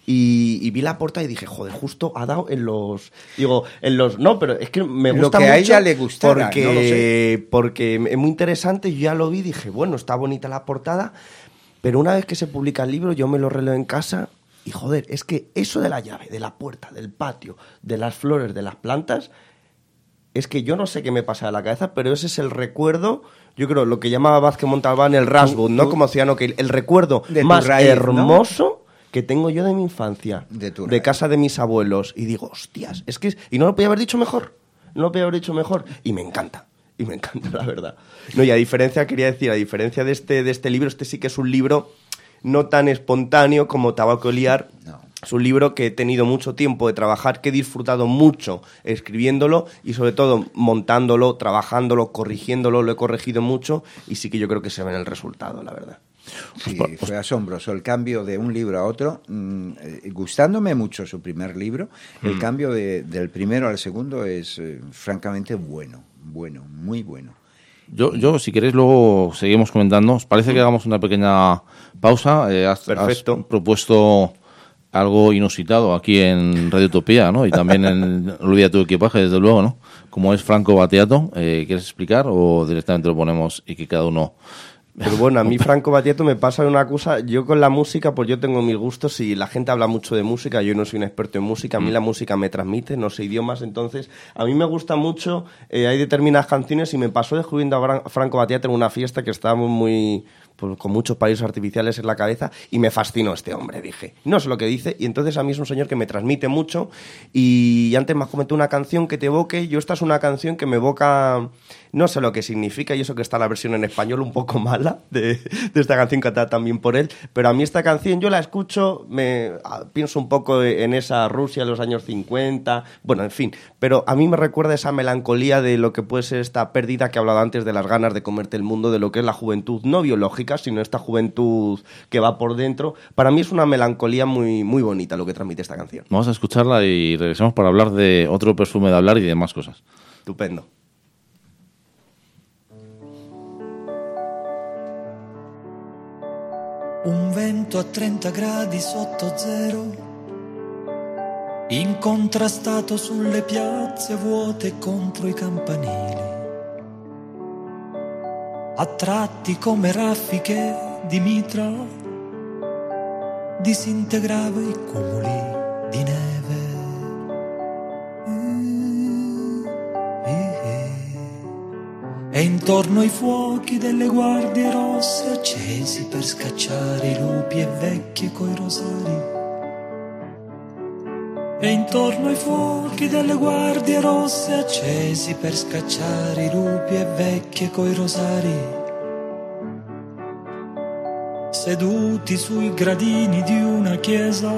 Y, y vi la portada y dije, joder, justo ha dado en los... Digo, en los... No, pero es que me gusta mucho. Lo que a ella le gustara, porque, no lo sé. Porque es muy interesante, yo ya lo vi y dije, bueno, está bonita la portada, pero una vez que se publica el libro, yo me lo releo en casa y, joder, es que eso de la llave, de la puerta, del patio, de las flores, de las plantas, es que yo no sé qué me pasa de la cabeza, pero ese es el recuerdo... Yo creo, lo que llamaba Vázquez Montalbán el Rasbud, ¿no? Como Ciano, que el recuerdo más raíz, hermoso... ¿no? que tengo yo de mi infancia, de, tu de casa de mis abuelos, y digo, hostias, es que... Y no lo podía haber dicho mejor, no lo podía haber dicho mejor, y me encanta, y me encanta, la verdad. No, y a diferencia, quería decir, a diferencia de este, de este libro, este sí que es un libro no tan espontáneo como Tabaco y Liar. No. Es un libro que he tenido mucho tiempo de trabajar, que he disfrutado mucho escribiéndolo y sobre todo montándolo, trabajándolo, corrigiéndolo, lo he corregido mucho y sí que yo creo que se ve en el resultado, la verdad. Sí, fue asombroso el cambio de un libro a otro, mmm, eh, gustándome mucho su primer libro, el mm. cambio de, del primero al segundo es eh, francamente bueno, bueno, muy bueno. Yo, yo, si queréis, luego seguimos comentando. ¿Os parece que hagamos una pequeña pausa? Eh, has, Perfecto. Has propuesto algo inusitado aquí en Radio Utopía, ¿no? Y también en Olvida tu equipaje, desde luego, ¿no? Como es Franco Battiato, eh, ¿quieres explicar o directamente lo ponemos y que cada uno... Pero bueno, a mí Franco Battiato me pasa una cosa, yo con la música, pues yo tengo mis gustos y la gente habla mucho de música, yo no soy un experto en música, a mí la música me transmite, no sé idiomas, entonces a mí me gusta mucho, eh, hay determinadas canciones y me pasó descubriendo a Franco Battiato en una fiesta que estábamos muy... Pues con muchos países artificiales en la cabeza y me fascinó este hombre, dije, no sé lo que dice y entonces a mí es un señor que me transmite mucho y antes me has comentado una canción que te evoque, yo esta es una canción que me evoca, no sé lo que significa y eso que está la versión en español un poco mala de, de esta canción cantada también por él, pero a mí esta canción yo la escucho, me pienso un poco en esa Rusia de los años cincuenta, bueno, en fin, pero a mí me recuerda esa melancolía de lo que puede ser esta pérdida que he hablado antes de las ganas de comerte el mundo, de lo que es la juventud no biológica, sino esta juventud que va por dentro. Para mí es una melancolía muy, muy bonita lo que transmite esta canción. Vamos a escucharla y regresamos para hablar de otro perfume de hablar y de más cosas. Estupendo. Un vento a trenta gradi sotto zero, incontrastato sulle piazze vuote contro i campanili. A tratti come raffiche di mitra disintegrava i cumuli di neve. E intorno ai fuochi delle guardie rosse accesi per scacciare i lupi e vecchie coi rosari. E intorno ai fuochi delle guardie rosse accesi per scacciare i lupi e vecchie coi rosari. seduti sui gradini di una chiesa,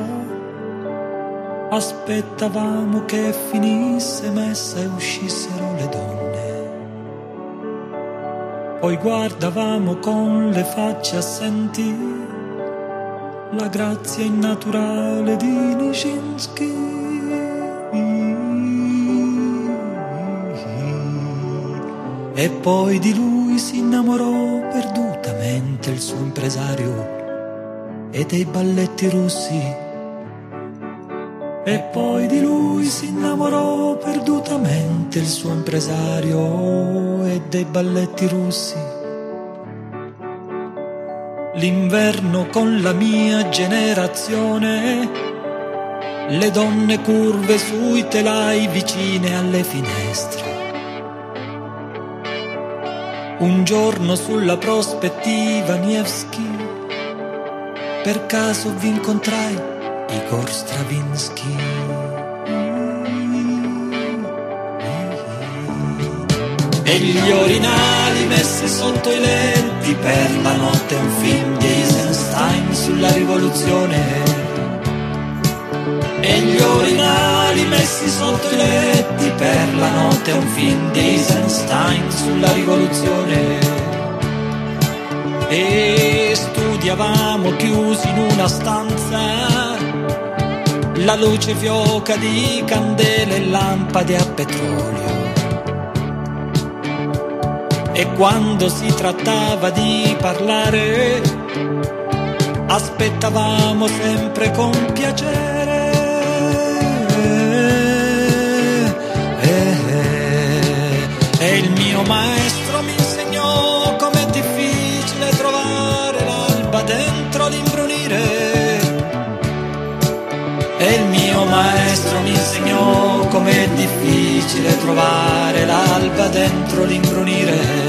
aspettavamo che finisse messa e uscissero le donne. Poi guardavamo con le facce assenti la grazia innaturale di Nijinsky. E poi di lui si innamorò perdutamente il suo impresario e dei balletti russi. E poi di lui si innamorò perdutamente il suo impresario e dei balletti russi. L'inverno con la mia generazione, le donne curve sui telai vicine alle finestre. Un giorno sulla prospettiva Nevsky, per caso vi incontrai Igor Stravinsky. E gli orinali messi sotto i letti per la notte, un film di Eisenstein sulla rivoluzione. E gli orinali messi sotto i letti per la notte, un film di Eisenstein sulla rivoluzione. E studiavamo chiusi in una stanza, la luce fioca di candele e lampade a petrolio. E quando si trattava di parlare, aspettavamo sempre con piacere. E il mio maestro mi insegnò com'è difficile trovare l'alba dentro l'imbrunire. E il mio maestro mi insegnò com'è difficile trovare l'alba dentro l'imbrunire.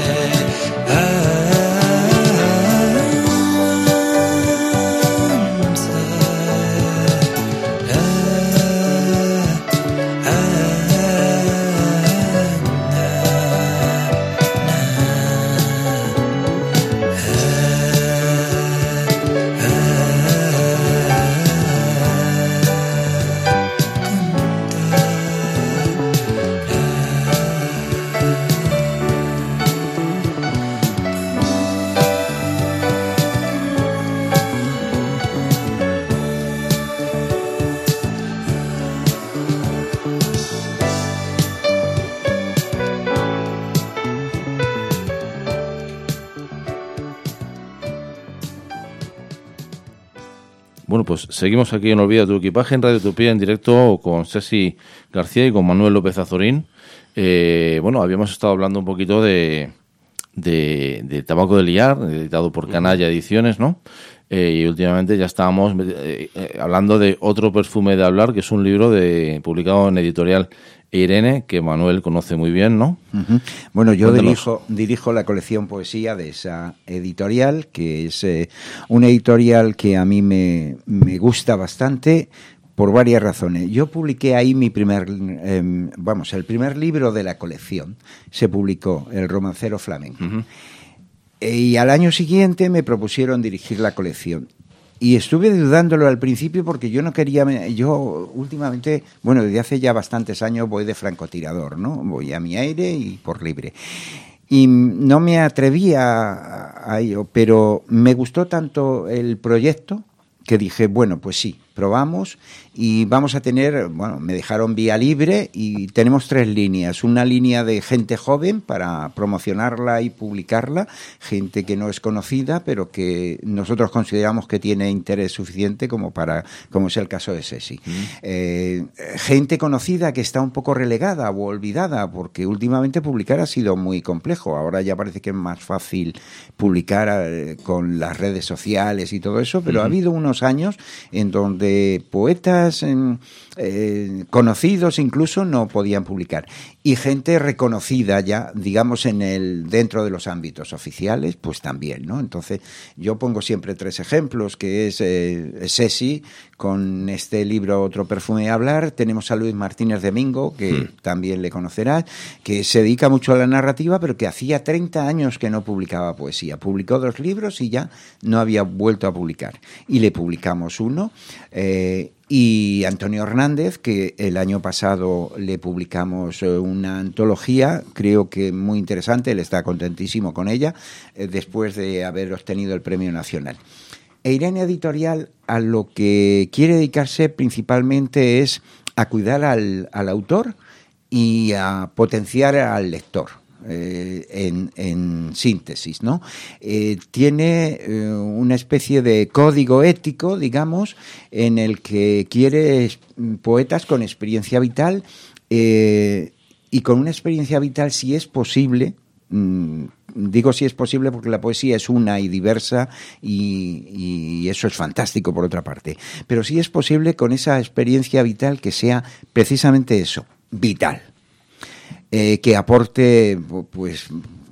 Bueno, pues seguimos aquí en Olvida tu equipaje en Radio Utopía en directo con Ceci García y con Manuel López Azorín. Eh, bueno, habíamos estado hablando un poquito de, de, de Tabaco de Liar, editado por Canalla Ediciones, ¿no? Eh, y últimamente ya estábamos eh, eh, hablando de Otro perfume de hablar, que es un libro de publicado en Editorial Irene, que Manuel conoce muy bien, ¿no? Uh-huh. Bueno, yo Cuéntanos. dirijo, dirijo la colección Poesía de esa editorial, que es eh, una editorial que a mí me, me gusta bastante por varias razones. Yo publiqué ahí mi primer, eh, vamos, el primer libro de la colección. Se publicó, El romancero flamenco. Uh-huh. Y al año siguiente me propusieron dirigir la colección. Y estuve dudándolo al principio porque yo no quería... Yo últimamente, bueno, desde hace ya bastantes años voy de francotirador, ¿no? Voy a mi aire y por libre. Y no me atreví a, a ello, pero me gustó tanto el proyecto que dije, bueno, pues sí, probamos y vamos a tener, bueno, me dejaron vía libre y tenemos tres líneas. Una línea de gente joven para promocionarla y publicarla, gente que no es conocida, pero que nosotros consideramos que tiene interés suficiente como para, como es el caso de Ceci. Mm. Eh, gente conocida que está un poco relegada o olvidada, porque últimamente publicar ha sido muy complejo. Ahora ya parece que es más fácil publicar eh, con las redes sociales y todo eso, pero mm. ha habido unos años en donde poetas en, eh, conocidos incluso no podían publicar. Y gente reconocida ya, digamos, en el dentro de los ámbitos oficiales, pues también, ¿no? Entonces, yo pongo siempre tres ejemplos, que es eh, Sesi, con este libro Otro perfume de hablar. Tenemos a Luis Martínez de Mingo, que mm. también le conocerás, que se dedica mucho a la narrativa, pero que hacía treinta años que no publicaba poesía. Publicó dos libros y ya no había vuelto a publicar. Y le publicamos uno. Eh, y Antonio Hernández, que el año pasado le publicamos una antología, creo que muy interesante, él está contentísimo con ella, eh, después de haber obtenido el Premio Nacional. E Irene Editorial a lo que quiere dedicarse principalmente es a cuidar al, al autor y a potenciar al lector. Eh, en, en síntesis, ¿no? Eh, tiene eh, una especie de código ético, digamos, en el que quiere poetas con experiencia vital eh, y con una experiencia vital, si es posible. Mm, digo si es posible porque la poesía es una y diversa y, y eso es fantástico por otra parte, pero si es posible con esa experiencia vital que sea precisamente eso, vital. Eh, que aporte, pues,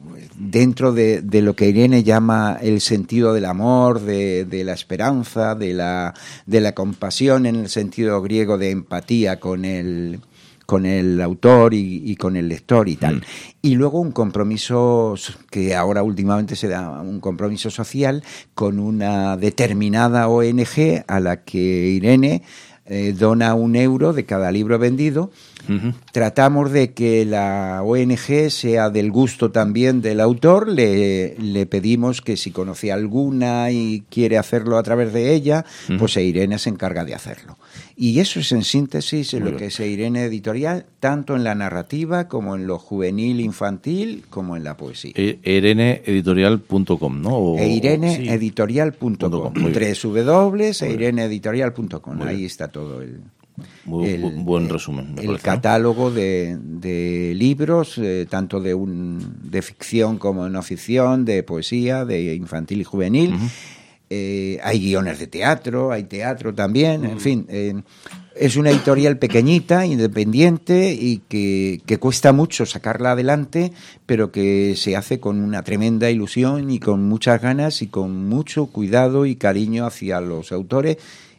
dentro de, de lo que Irene llama el sentido del amor, de, de la esperanza, de la, de la compasión en el sentido griego de empatía con el, con el autor y, y con el lector y tal. Mm. Y luego un compromiso que ahora últimamente se da, un compromiso social con una determinada O N G a la que Irene eh, dona un euro de cada libro vendido. Uh-huh. Tratamos de que la O N G sea del gusto también del autor. Le, le pedimos que si conoce alguna y quiere hacerlo a través de ella, uh-huh. pues Irene se encarga de hacerlo. Y eso es en síntesis Muy lo bien. que es Irene Editorial, tanto en la narrativa como en lo juvenil, infantil, como en la poesía. E- irene editorial punto com, ¿no? O... E irene editorial punto com. tres w w w punto irene editorial punto com. Ahí está todo el... Muy, el, buen resumen. El parece, catálogo ¿no? de, de libros, eh, tanto de, un, de ficción como no ficción, de poesía, de infantil y juvenil. Uh-huh. Eh, hay guiones de teatro, hay teatro también, uh-huh. en fin. Eh, es una editorial pequeñita, independiente y que, que cuesta mucho sacarla adelante, pero que se hace con una tremenda ilusión y con muchas ganas y con mucho cuidado y cariño hacia los autores.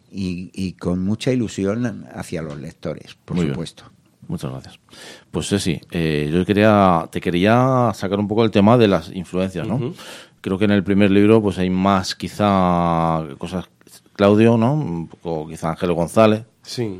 Y, y con mucha ilusión hacia los lectores, por Muy supuesto. Bien. Muchas gracias. Pues sí, eh, yo quería, te quería sacar un poco el tema de las influencias, ¿no? Uh-huh. Creo que en el primer libro pues hay más quizá cosas, Claudio, ¿no? Un poco quizá Ángel González. Sí.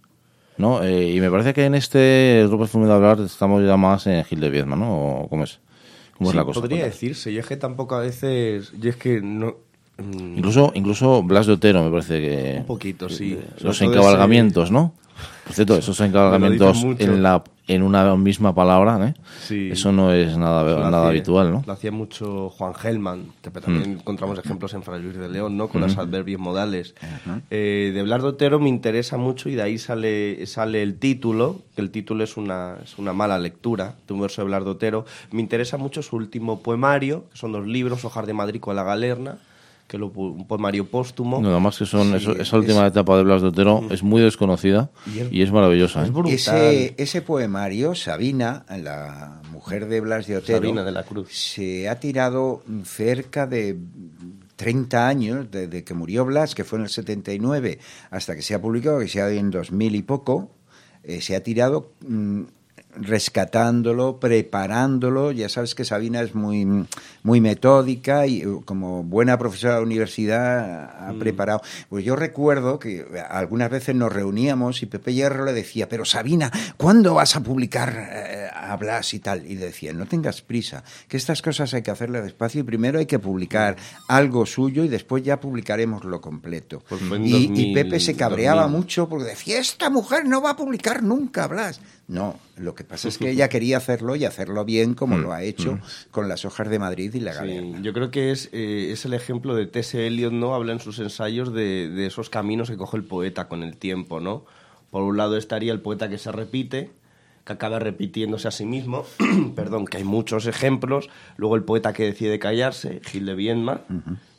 ¿No? Eh, y me parece que en este Otro perfume de hablar estamos ya más en Gil de Viedma, ¿no? ¿O ¿Cómo es? ¿Cómo sí, es la cosa? Podría decirse, y es que tampoco a veces, yo es que no... Incluso incluso Blas de Otero me parece que... Un poquito, sí. Los encabalgamientos, ese... ¿no? Por cierto, esos encabalgamientos en la en una misma palabra, ¿eh? Sí. Eso no es nada, Eso nada hacía, habitual, ¿no? Lo hacía mucho Juan Gelman, que también mm. encontramos ejemplos en Fray Luis de León, ¿no? Con mm. los adverbios modales. Uh-huh. Eh, de Blas de Otero me interesa mucho y de ahí sale sale el título, que el título es una, es una mala lectura de un verso de Blas de Otero. Me interesa mucho su último poemario, que son dos libros, Hojas de Madrid con la Galerna, que lo, un poemario póstumo. Nada más que son sí, eso, esa última es, etapa de Blas de Otero mm. es muy desconocida y es, y es maravillosa. Es brutal. Ese, ese poemario, Sabina, la mujer de Blas de Otero, Sabina de la Cruz, se ha tirado cerca de treinta años desde que murió Blas, que fue en el setenta y nueve, hasta que se ha publicado, que se ha en dos mil y poco, eh, se ha tirado... Mmm, rescatándolo, preparándolo. Ya sabes que Sabina es muy, muy metódica y como buena profesora de la universidad ha mm. preparado. Pues yo recuerdo que algunas veces nos reuníamos y Pepe Hierro le decía, pero Sabina, ¿cuándo vas a publicar eh, a Blas y tal? Y le decía, no tengas prisa, que estas cosas hay que hacerlas despacio y primero hay que publicar algo suyo y después ya publicaremos lo completo. Pues y, dos mil, y Pepe se cabreaba dos mil mucho porque decía, esta mujer no va a publicar nunca Blas. No, lo que pasa es que ella quería hacerlo y hacerlo bien como mm, lo ha hecho mm. con las Hojas de Madrid y la Galerna. Sí, yo creo que es, eh, es el ejemplo de T S. Eliot, ¿no? Habla en sus ensayos de, de esos caminos que coge el poeta con el tiempo, ¿no? Por un lado estaría el poeta que se repite, que acaba repitiéndose a sí mismo, perdón, que hay muchos ejemplos. Luego el poeta que decide callarse, Gil de Viedma, uh-huh.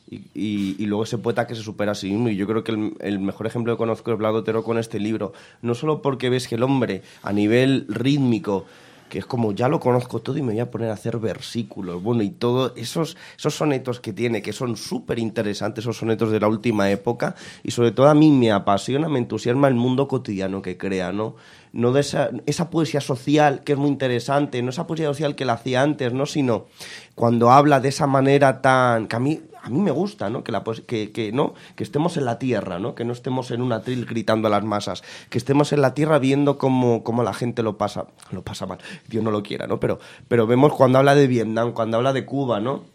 Y, y, y luego ese poeta que se supera a sí mismo. Y yo creo que el, el mejor ejemplo que conozco es Blas de Otero con este libro. No solo porque ves que el hombre, a nivel rítmico, que es como, ya lo conozco todo y me voy a poner a hacer versículos. Bueno, y todos esos, esos sonetos que tiene, que son súper interesantes, esos sonetos de la última época, y sobre todo a mí me apasiona, me entusiasma el mundo cotidiano que crea, ¿no? No de esa, esa poesía social que es muy interesante, no esa poesía social que la hacía antes, ¿no? Sino cuando habla de esa manera tan... que a mí... A mí me gusta, ¿no? Que, la, que, que, ¿no? que estemos en la tierra, ¿no? Que no estemos en un atril gritando a las masas, que estemos en la tierra viendo cómo, cómo la gente lo pasa, lo pasa mal, Dios no lo quiera, ¿no? Pero, pero vemos cuando habla de Vietnam, cuando habla de Cuba, ¿no?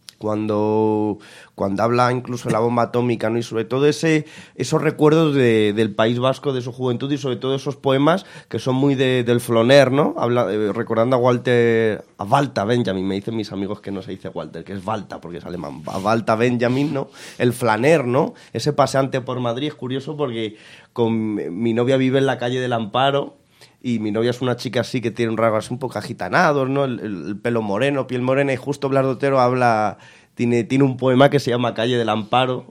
Cuando, cuando habla incluso de la bomba atómica, ¿no? Y sobre todo ese, esos recuerdos de, del País Vasco, de su juventud, y sobre todo esos poemas que son muy de, del Floner, ¿no? Habla, eh, recordando a Walter, a Walter Benjamin, me dicen mis amigos que no se dice Walter, que es Walter porque es alemán, a Walter Benjamin, ¿no? El Flaner, ¿no? Ese paseante por Madrid es curioso porque con mi novia vive en la calle del Amparo. Y mi novia es una chica así que tiene un rasgo así un poco agitanado, ¿no? El, el, el pelo moreno, piel morena, y justo Blas de Otero habla, tiene, tiene un poema que se llama Calle del Amparo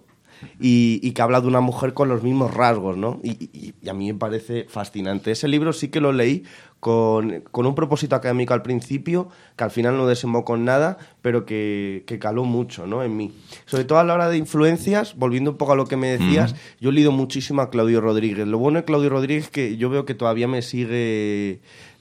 y, y que habla de una mujer con los mismos rasgos, ¿no? Y, y, y a mí me parece fascinante. Ese libro sí que lo leí con, con un propósito académico al principio, que al final no desembocó en nada, pero que, que caló mucho, ¿no? En mí. Sobre todo a la hora de influencias, volviendo un poco a lo que me decías, mm. yo he leído muchísimo a Claudio Rodríguez. Lo bueno de Claudio Rodríguez es que yo veo que todavía me sigue...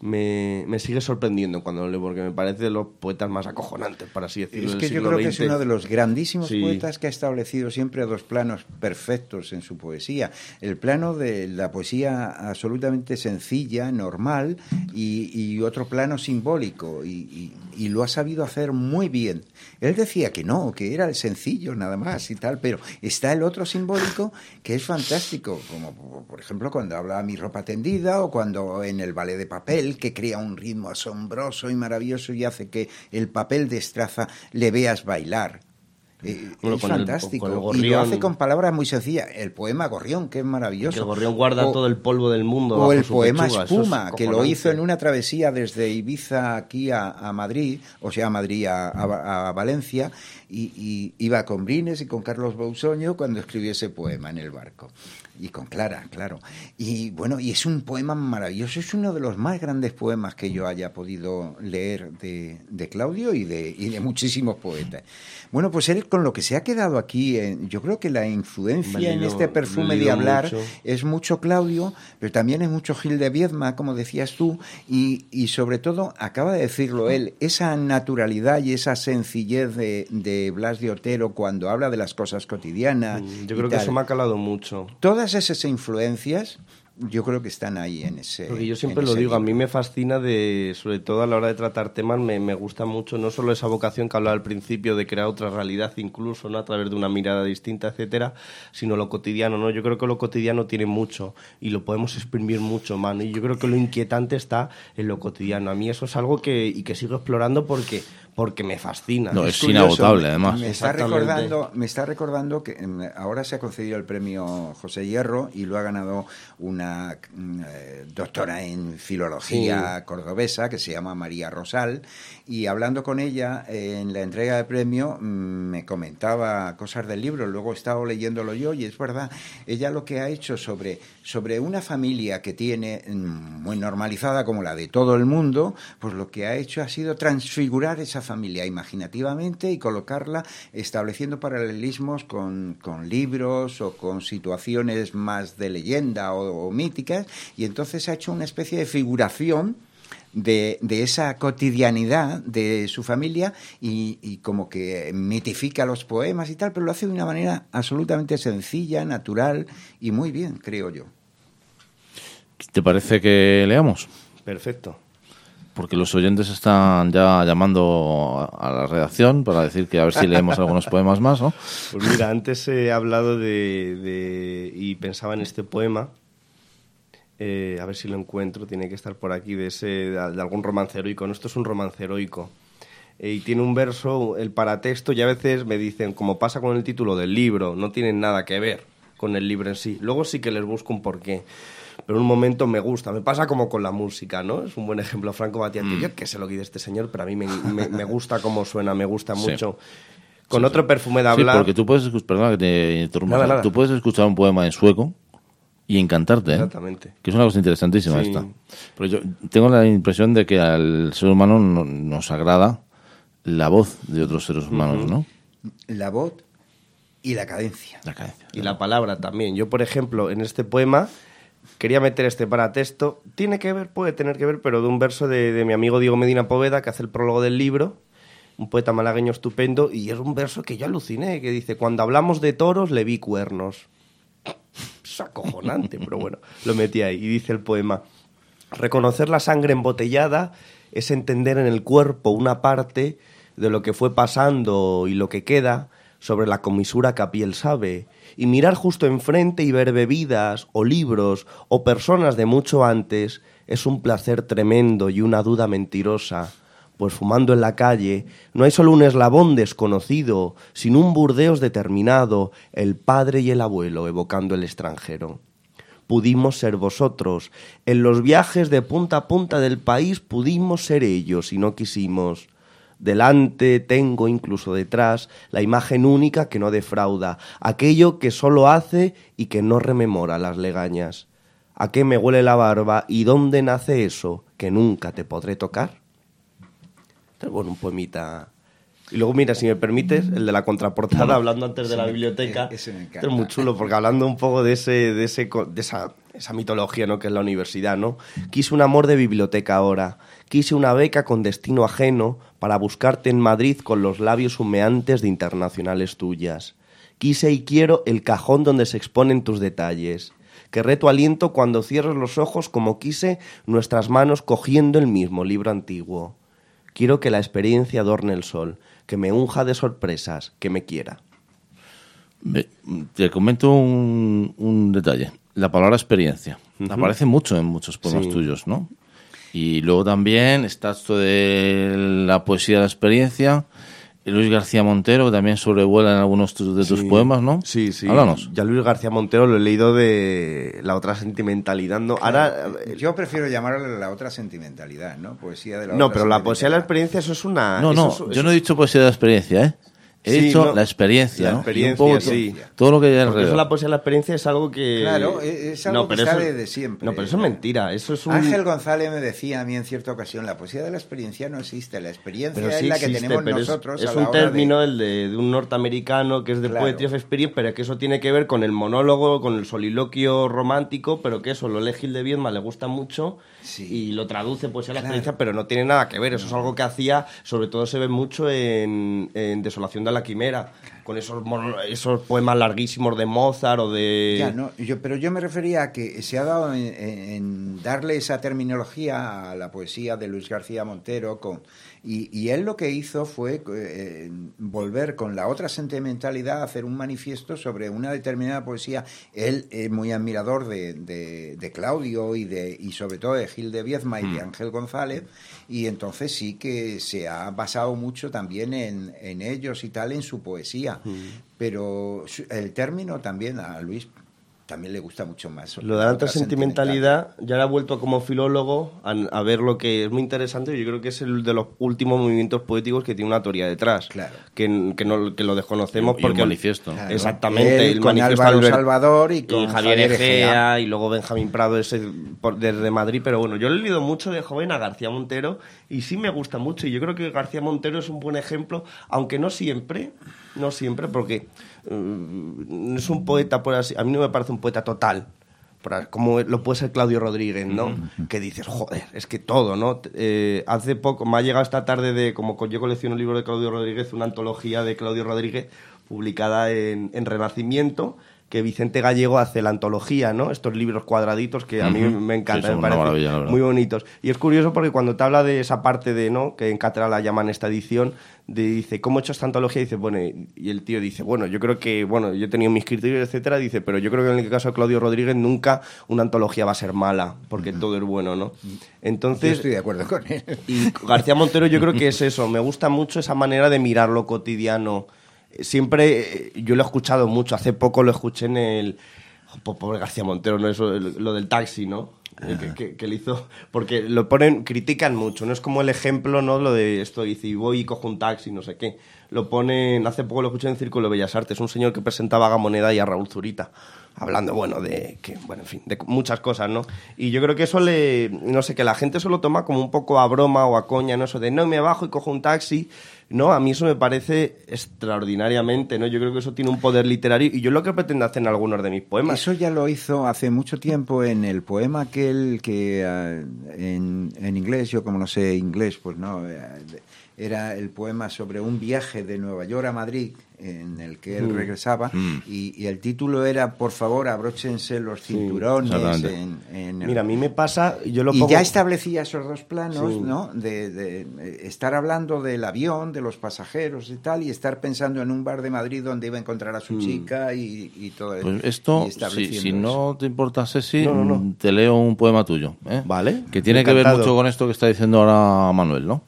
Me, me sigue sorprendiendo cuando lo leo, porque me parece de los poetas más acojonantes, por así decirlo. Es que yo creo que es uno de los grandísimos sí. poetas que ha establecido siempre dos planos perfectos en su poesía. El plano de la poesía absolutamente sencilla, normal, y, y otro plano simbólico, y, y, y lo ha sabido hacer muy bien. Él decía que no, que era el sencillo nada más y tal, pero está el otro simbólico que es fantástico, como por ejemplo cuando habla Mi ropa tendida o cuando en el ballet de papel, que crea un ritmo asombroso y maravilloso y hace que el papel de Estraza le veas bailar. Eh, bueno, es fantástico. El, gorrión, y lo hace con palabras muy sencillas. El poema Gorrión, que es maravilloso. Que el Gorrión guarda o, todo el polvo del mundo. O el poema pechuga. Espuma, es que lo hizo en una travesía desde Ibiza aquí a, a Madrid, o sea, a Madrid a, a, a Valencia, y, y iba con Brines y con Carlos Bausoño cuando escribió ese poema en el barco. Y con Clara, claro. Y bueno, y es un poema maravilloso. Es uno de los más grandes poemas que yo haya podido leer de, de Claudio y de, y de muchísimos poetas. Bueno, pues él con lo que se ha quedado aquí, eh, yo creo que la influencia leído, en este perfume de hablar mucho. Es mucho Claudio, pero también es mucho Gil de Viedma, como decías tú, y, y sobre todo, acaba de decirlo él, esa naturalidad y esa sencillez de, de Blas de Otero cuando habla de las cosas cotidianas. Yo creo que eso me ha calado mucho. Todas esas influencias yo creo que están ahí en ese Porque yo siempre lo digo, libro. A mí me fascina, de sobre todo a la hora de tratar temas, me, me gusta mucho no solo esa vocación que hablaba al principio de crear otra realidad incluso, ¿no? A través de una mirada distinta, etcétera, sino lo cotidiano, ¿no? Yo creo que lo cotidiano tiene mucho y lo podemos exprimir mucho más, ¿no? Y yo creo que lo inquietante está en lo cotidiano. A mí eso es algo que, y que sigo explorando porque... porque me fascina. No, es, es inagotable, además. Me está recordando, me está recordando que ahora se ha concedido el premio José Hierro y lo ha ganado una eh, doctora en filología sí. cordobesa que se llama María Rosal, y hablando con ella eh, en la entrega del premio me comentaba cosas del libro, luego he estado leyéndolo yo y es verdad, ella lo que ha hecho sobre, sobre una familia que tiene muy normalizada como la de todo el mundo, pues lo que ha hecho ha sido transfigurar esa familia imaginativamente y colocarla estableciendo paralelismos con, con libros o con situaciones más de leyenda o, o míticas, y entonces ha hecho una especie de figuración de, de esa cotidianidad de su familia y, y como que mitifica los poemas y tal, pero lo hace de una manera absolutamente sencilla, natural y muy bien, creo yo. ¿Te parece que leamos? Perfecto. Porque los oyentes están ya llamando a la redacción para decir que a ver si leemos algunos poemas más, ¿no? Pues mira, antes he hablado de, de y pensaba en este poema, eh, a ver si lo encuentro, tiene que estar por aquí, de ese de, de algún romance heroico. No, esto es un romance heroico. Eh, y tiene un verso, el paratexto, y a veces me dicen, como pasa con el título del libro, no tienen nada que ver con el libro en sí. Luego sí que les busco un porqué. Pero en un momento me gusta, me pasa como con la música, ¿no? Es un buen ejemplo, Franco Battiato. Mm. Yo qué sé lo que dice este señor, pero a mí me, me, me gusta cómo suena, me gusta mucho. Sí. con Sí, otro sí. perfume de Sí, hablar. porque tú puedes escuchar, perdona que te interrumpa, Nada, nada. tú puedes escuchar un poema en sueco y encantarte, ¿eh? Exactamente. Que es una cosa interesantísima Sí. esta. Pero yo tengo la impresión de que al ser humano no- nos agrada la voz de otros seres humanos, ¿no? La voz y la cadencia. La cadencia. Y la palabra también. Yo, por ejemplo, en este poema quería meter este paratexto. Tiene que ver, puede tener que ver, pero de un verso de, de mi amigo Diego Medina Poveda, que hace el prólogo del libro, un poeta malagueño estupendo, y es un verso que yo aluciné, que dice, cuando hablamos de toros le vi cuernos. Es acojonante, pero bueno, lo metí ahí. Y dice el poema, reconocer la sangre embotellada es entender en el cuerpo una parte de lo que fue pasando y lo que queda sobre la comisura que a piel sabe, y mirar justo enfrente y ver bebidas o libros o personas de mucho antes es un placer tremendo y una duda mentirosa, pues fumando en la calle no hay solo un eslabón desconocido, sino un Burdeos determinado, el padre y el abuelo evocando el extranjero. Pudimos ser vosotros, en los viajes de punta a punta del país pudimos ser ellos y no quisimos. Delante tengo, incluso detrás, la imagen única que no defrauda, aquello que solo hace y que no rememora las legañas. ¿A qué me huele la barba y dónde nace eso que nunca te podré tocar? Este es bueno, un poemita. Y luego, mira, si me permites, el de la contraportada, hablando antes de la me- biblioteca. ese me encanta. Este es muy chulo, porque hablando un poco de ese, de ese, co- de esa, esa mitología, ¿no?, que es la universidad, ¿no? Quise un amor de biblioteca ahora. Quise una beca con destino ajeno para buscarte en Madrid con los labios humeantes de internacionales tuyas. Quise y quiero el cajón donde se exponen tus detalles. Querré tu aliento cuando cierres los ojos como quise nuestras manos cogiendo el mismo libro antiguo. Quiero que la experiencia adorne el sol, que me unja de sorpresas, que me quiera. Ve, Te comento un, un detalle. La palabra experiencia aparece mucho en muchos poemas Sí. tuyos, ¿no? Y luego también está esto de la poesía de la experiencia. Luis García Montero, que también sobrevuela en algunos tu- de tus Sí. poemas, ¿no? Sí, sí. Háblanos. Ya Luis García Montero lo he leído de La otra sentimentalidad, ¿no? Ahora, eh, Yo prefiero llamarle la otra sentimentalidad, ¿no? Poesía de la no, otra pero la poesía de la sentimentalidad. experiencia, eso es una... No, no, eso es- yo no he dicho poesía de la experiencia, ¿eh? He Sí, dicho no, la experiencia, la ¿no? experiencia, Y un poco sí. to- todo lo que hay Porque alrededor. eso la poesía de la experiencia es algo que... Claro, es algo que pero está eso- desde siempre. No, pero eso es mentira. Eso es un... Ángel González me decía a mí en cierta ocasión, la poesía de la experiencia no existe, la experiencia Pero es sí la que existe, tenemos pero es- nosotros es, a la un hora de- término el de, de un norteamericano que es de Claro. Poetry of Experience, pero que eso tiene que ver con el monólogo, con el soliloquio romántico, pero que eso lo lee Gil de Viedma, le gusta mucho Sí. y lo traduce pues a la Claro. experiencia, pero no tiene nada que ver. Eso es algo que hacía, sobre todo se ve mucho en, en Desolación de la Quimera, con esos, mono- esos poemas larguísimos de Mozart o de... Ya, no, yo, pero yo me refería a que se ha dado en, en darle esa terminología a la poesía de Luis García Montero con, y, y él lo que hizo fue eh, volver con la otra sentimentalidad a hacer un manifiesto sobre una determinada poesía. Él es muy admirador de, de, de Claudio y, de, y sobre todo de Gil de Viedma y de Ángel González, y entonces sí que se ha basado mucho también en, en ellos y tal, en su poesía. Pero su- el término también a Luis también le gusta mucho más. Lo de la alta otra sentimentalidad, ya le ha vuelto como filólogo a, a ver lo que es muy interesante. Yo creo que es el de los últimos movimientos poéticos que tiene una teoría detrás. Claro. Que, que, no, que lo desconocemos Y un porque... manifiesto. Claro. Exactamente. Él el con manifiesto Álvaro Albert- Salvador y con Javier Javier Egea, Egea. y luego Benjamín Prado ese por- desde Madrid. Pero bueno, yo le he leído mucho de joven a García Montero y sí me gusta mucho. Y yo creo que García Montero es un buen ejemplo, aunque no siempre, no siempre, porque mm, es un poeta, por así, a mí no me parece un poeta total, por- como lo puede ser Claudio Rodríguez, ¿no? Que dices, joder, es que todo, ¿no? Eh, hace poco, me ha llegado esta tarde de, como co- yo colecciono un libro de Claudio Rodríguez, una antología de Claudio Rodríguez publicada en, en Renacimiento, que Vicente Gallego hace la antología, ¿no? Estos libros cuadraditos que a mí Ujú. me encantan, Sí, son me una parecen maravilla, la verdad. muy bonitos. Y es curioso porque cuando te habla de esa parte de, ¿no?, que en Cátedra la llaman esta edición, de, dice, ¿cómo he hecho esta antología? Y dice, bueno, y el tío dice, bueno, yo creo que, bueno, yo he tenido mis criterios, etcétera, dice, pero yo creo que en el caso de Claudio Rodríguez nunca una antología va a ser mala, porque todo es bueno, ¿no? Yo Entonces, estoy de acuerdo con él. y García Montero yo creo que es eso, me gusta mucho esa manera de mirar lo cotidiano. Siempre, eh, yo lo he escuchado mucho, hace poco lo escuché en el... oh, pobre García Montero, ¿no? Eso, el- lo del taxi, ¿no? Eh, Que, que, que le hizo... Porque lo ponen, critican mucho, no es como el ejemplo, ¿no? Lo de esto, dice, y voy y cojo un taxi, no sé qué. lo ponen, hace poco lo escuché en Círculo de Bellas Artes, un señor que presentaba a Gamoneda y a Raúl Zurita, hablando, bueno, de que, bueno, en fin, de muchas cosas, ¿no? Y yo creo que eso le, no sé, que la gente se lo toma como un poco a broma o a coña, ¿no? Eso de, no, me bajo y cojo un taxi, ¿no? A mí eso me parece extraordinariamente, ¿no? Yo creo que eso tiene un poder literario y yo lo que pretendo hacer en algunos de mis poemas. Eso ya lo hizo hace mucho tiempo en el poema aquel que uh, en, en inglés, yo como no sé inglés, pues no, uh, era el poema sobre un viaje de Nueva York a Madrid en el que él mm. regresaba mm. Y, y el título era, por favor, abróchense los cinturones. Sí, en, en el... Mira, a mí me pasa... Yo lo y pongo... ya establecía esos dos planos, sí. ¿no? De, de estar hablando del avión, de los pasajeros y tal, y estar pensando en un bar de Madrid donde iba a encontrar a su mm. chica y, y todo eso. Pues esto, si, si no te importa, Ceci, no, no, no. te leo un poema tuyo, ¿eh? Vale. Que tiene que ver mucho con esto que está diciendo ahora Manuel, ¿no?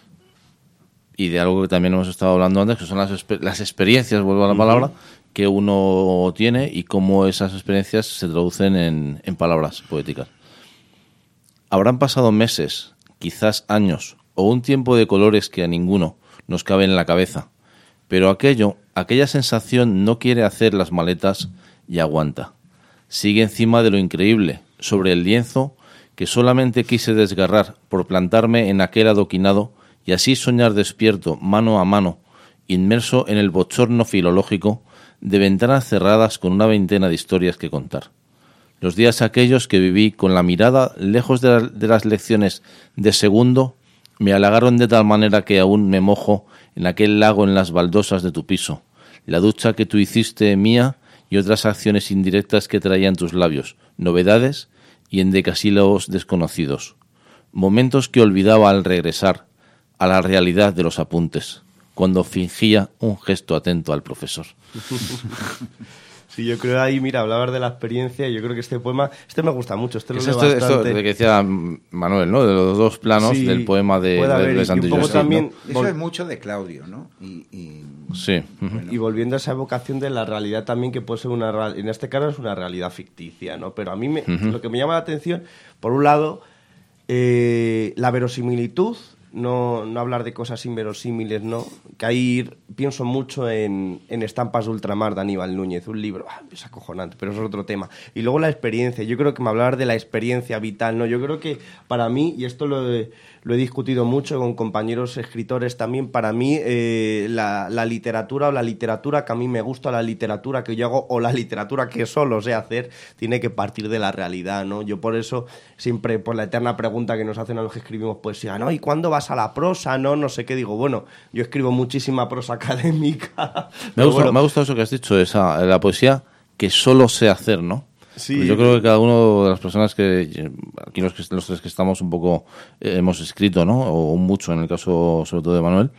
Y de algo que también hemos estado hablando antes, que son las, las experiencias, vuelvo a la palabra, uh-huh. que uno tiene y cómo esas experiencias se traducen en, en palabras poéticas. Habrán pasado meses, quizás años, o un tiempo de colores que a ninguno nos cabe en la cabeza, pero aquello, aquella sensación no quiere hacer las maletas y aguanta. Sigue encima de lo increíble, sobre el lienzo que solamente quise desgarrar por plantarme en aquel adoquinado y así soñar despierto, mano a mano, inmerso en el bochorno filológico de ventanas cerradas con una veintena de historias que contar. Los días aquellos que viví con la mirada lejos de, la, de las lecciones de segundo me halagaron de tal manera que aún me mojo en aquel lago en las baldosas de tu piso, la ducha que tú hiciste mía y otras acciones indirectas que traían tus labios, novedades y endecasílabos desconocidos, momentos que olvidaba al regresar a la realidad de los apuntes, cuando fingía un gesto atento al profesor. Sí, yo creo ahí, mira, hablabas de la experiencia, yo creo que este poema, este me gusta mucho, este lo leo esto, bastante. Esto de que decía Manuel, ¿no? De los dos planos sí, del poema de, de, de Santi José, también, ¿no? Eso es mucho de Claudio, ¿no? Y, y, sí. Bueno. Y volviendo a esa evocación de la realidad también, que puede ser una, en este caso es una realidad ficticia, ¿no? Pero a mí me, uh-huh. lo que me llama la atención, por un lado, eh, la verosimilitud. No, no hablar de cosas inverosímiles, ¿no? Que ahí pienso mucho en, en Estampas de Ultramar de Aníbal Núñez, un libro, ah, es acojonante, pero eso es otro tema. Y luego la experiencia, yo creo que me hablar de la experiencia vital, ¿no? Yo creo que para mí, y esto lo he, lo he discutido mucho con compañeros escritores también, para mí eh, la, la literatura o la literatura que a mí me gusta, la literatura que yo hago o la literatura que solo sé hacer, tiene que partir de la realidad, ¿no? Yo por eso siempre, por la eterna pregunta que nos hacen a los que escribimos poesía, ¿no? ¿Y cuándo vas a la prosa? No, no sé qué. Digo, bueno, yo escribo muchísima prosa académica. Me ha gustado, bueno. me ha gustado eso que has dicho, esa la poesía que solo sé hacer, ¿no? Sí. Pues yo creo que cada uno de las personas que aquí los, que, los tres que estamos un poco eh, hemos escrito, ¿no? O mucho en el caso sobre todo de Manuel,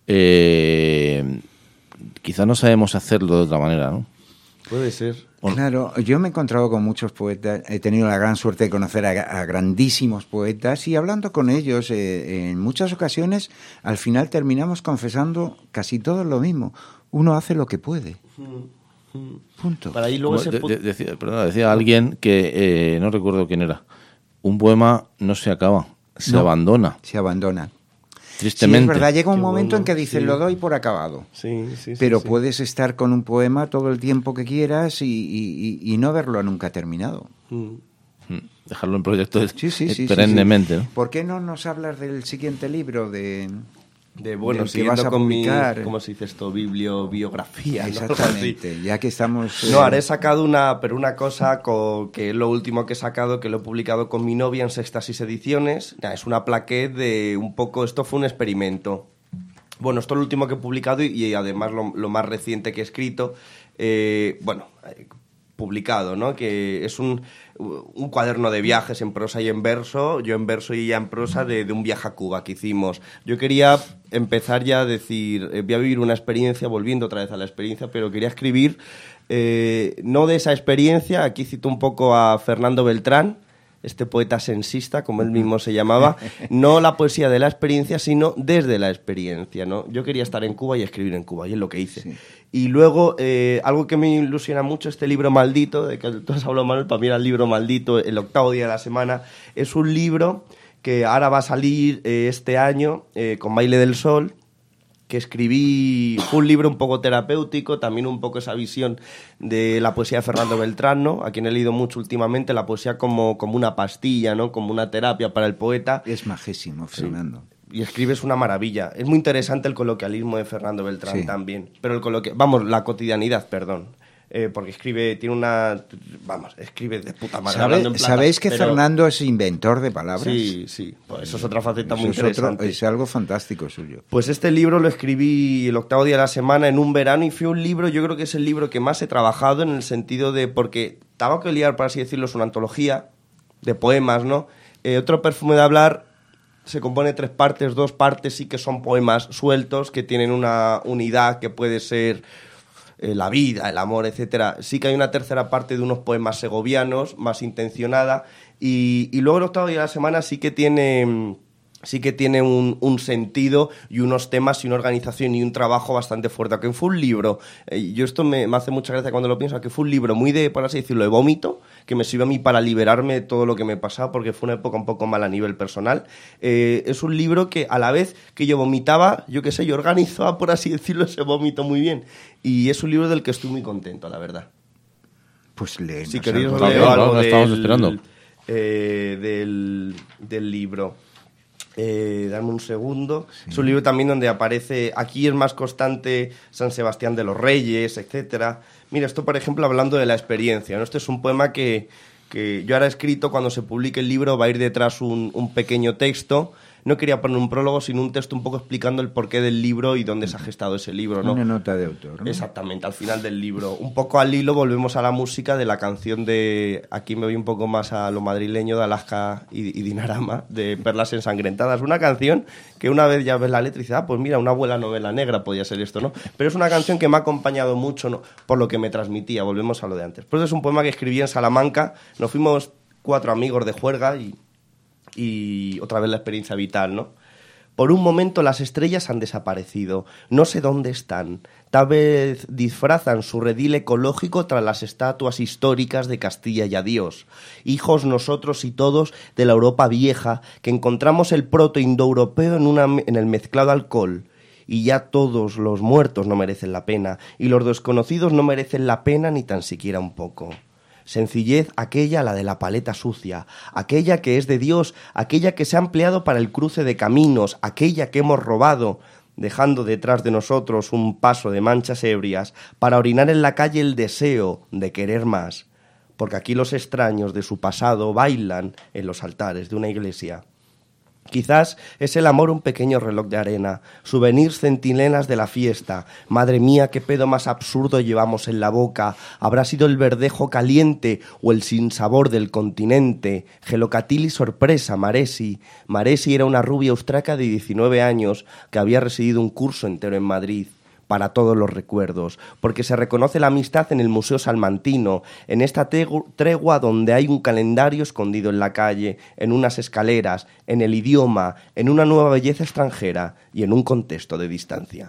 eh, quizá no sabemos hacerlo de otra manera, ¿no? Puede ser. Claro, yo me he encontrado con muchos poetas, he tenido la gran suerte de conocer a, a grandísimos poetas y hablando con ellos eh, en muchas ocasiones al final terminamos confesando casi todo lo mismo. Uno hace lo que puede. Punto. Para ahí luego de, ese... de, decía, perdona, decía alguien que, eh, no recuerdo quién era, un poema no se acaba, se no, abandona. Se abandona. Tristemente. Sí, es verdad, llega un Qué momento bueno, en que dices, sí. lo doy por acabado. Sí, sí, Pero sí, sí. puedes estar con un poema todo el tiempo que quieras y, y, y no verlo nunca terminado. Mm. Dejarlo en proyecto de, sí, sí, sí, perennemente. Sí, sí. ¿no? ¿Por qué no nos hablas del siguiente libro de... De, bueno, que siguiendo vas a con publicar? mi, ¿cómo se dice esto? Biblio, biografía, ¿no? Exactamente, ya que estamos... Eh... No, ahora he sacado una, pero una cosa co, que es lo último que he sacado, que lo he publicado con mi novia en Sextasis Ediciones. Es una plaquette de un poco, esto fue un experimento. Bueno, esto es lo último que he publicado y, y además lo, lo más reciente que he escrito. Eh, bueno... Eh, publicado, ¿no? Que es un, un cuaderno de viajes en prosa y en verso, yo en verso y ella en prosa, de, de un viaje a Cuba que hicimos. Yo quería empezar ya a decir, eh, voy a vivir una experiencia, volviendo otra vez a la experiencia, pero quería escribir, eh, no de esa experiencia, aquí cito un poco a Fernando Beltrán, este poeta sensista, como él mismo se llamaba, no la poesía de la experiencia, sino desde la experiencia, ¿no? Yo quería estar en Cuba y escribir en Cuba, y es lo que hice. Sí. Y luego, eh, algo que me ilusiona mucho, este libro maldito, de que tú has hablado, Manuel, para mí era el libro maldito, el octavo día de la semana, es un libro que ahora va a salir eh, este año, eh, con Baile del Sol, que escribí, fue un libro un poco terapéutico, también un poco esa visión de la poesía de Fernando Beltrán, ¿no? A quien he leído mucho últimamente, la poesía como, como una pastilla, ¿no? Como una terapia para el poeta. Es majísimo, Fernando. Sí. Y escribes una maravilla. Es muy interesante el coloquialismo de Fernando Beltrán, sí. También. Pero el coloqui... Vamos, la cotidianidad, perdón. Eh, porque escribe, tiene una... Vamos, escribe de puta madre. ¿Sabe, hablando en plata, ¿Sabéis que pero... Fernando es inventor de palabras? Sí, sí. Pues eso es otra faceta eso muy es interesante. Otro, es algo fantástico suyo. Pues este libro lo escribí el octavo día de la semana en un verano y fue un libro, yo creo que es el libro que más he trabajado en el sentido de... Porque Tabaco que liar, por así decirlo, es una antología de poemas, ¿no? Eh, otro perfume de hablar se compone de tres partes, dos partes sí que son poemas sueltos que tienen una unidad que puede ser... Eh, la vida, el amor, etcétera. Sí que hay una tercera parte de unos poemas segovianos, más intencionada, y, y luego el octavo día de la semana sí que tiene, sí que tiene un, un sentido y unos temas y una organización y un trabajo bastante fuerte. Aunque fue un libro, eh, yo esto me, me hace mucha gracia cuando lo pienso, que fue un libro muy de, por así decirlo, de vómito, que me sirvió a mí para liberarme de todo lo que me pasaba, porque fue una época un poco mala a nivel personal. Eh, es un libro que a la vez que yo vomitaba, yo qué sé, yo organizaba, por así decirlo, ese vómito muy bien. Y es un libro del que estoy muy contento, la verdad. Pues leemos. Si queréis algo. leo algo Lo estamos esperando. Eh, del, del libro. Eh, dame un segundo. Sí. Es un libro también donde aparece, aquí es más constante San Sebastián de los Reyes, etcétera. Mira, esto por ejemplo hablando de la experiencia, ¿no? Este es un poema que, que yo ahora he escrito, cuando se publique el libro va a ir detrás un, un pequeño texto. No quería poner un prólogo, sino un texto un poco explicando el porqué del libro y dónde se ha gestado ese libro, ¿no? Una nota de autor, ¿no? Exactamente, al final del libro. Un poco al hilo volvemos a la música de la canción de... Aquí me voy un poco más a lo madrileño de Alaska y, y Dinarama, de Perlas Ensangrentadas. Una canción que una vez ya ves la letra y dices, ah, pues mira, una abuela novela negra podía ser esto, ¿no? Pero es una canción que me ha acompañado mucho, ¿no? Por lo que me transmitía, volvemos a lo de antes. Pues es un poema que escribí en Salamanca. Nos fuimos cuatro amigos de juerga y... y otra vez la experiencia vital, ¿no? Por un momento las estrellas han desaparecido, no sé dónde están. Tal vez disfrazan su redil ecológico tras las estatuas históricas de Castilla y adiós. Hijos nosotros y todos de la Europa vieja, que encontramos el proto-indoeuropeo en, una, en el mezclado alcohol. Y ya todos los muertos no merecen la pena, y los desconocidos no merecen la pena ni tan siquiera un poco. Sencillez aquella, la de la paleta sucia, aquella que es de Dios, aquella que se ha empleado para el cruce de caminos, aquella que hemos robado, dejando detrás de nosotros un paso de manchas ebrias para orinar en la calle el deseo de querer más, porque aquí los extraños de su pasado bailan en los altares de una iglesia. Quizás es el amor un pequeño reloj de arena, souvenirs centinelas de la fiesta. Madre mía, qué pedo más absurdo llevamos en la boca. ¿Habrá sido el verdejo caliente o el sinsabor del continente? Gelocatili sorpresa, Maresi. Maresi era una rubia austraca de diecinueve años que había residido un curso entero en Madrid. Para todos los recuerdos, porque se reconoce la amistad en el Museo Salmantino, en esta tregua donde hay un calendario escondido en la calle, en unas escaleras, en el idioma, en una nueva belleza extranjera y en un contexto de distancia.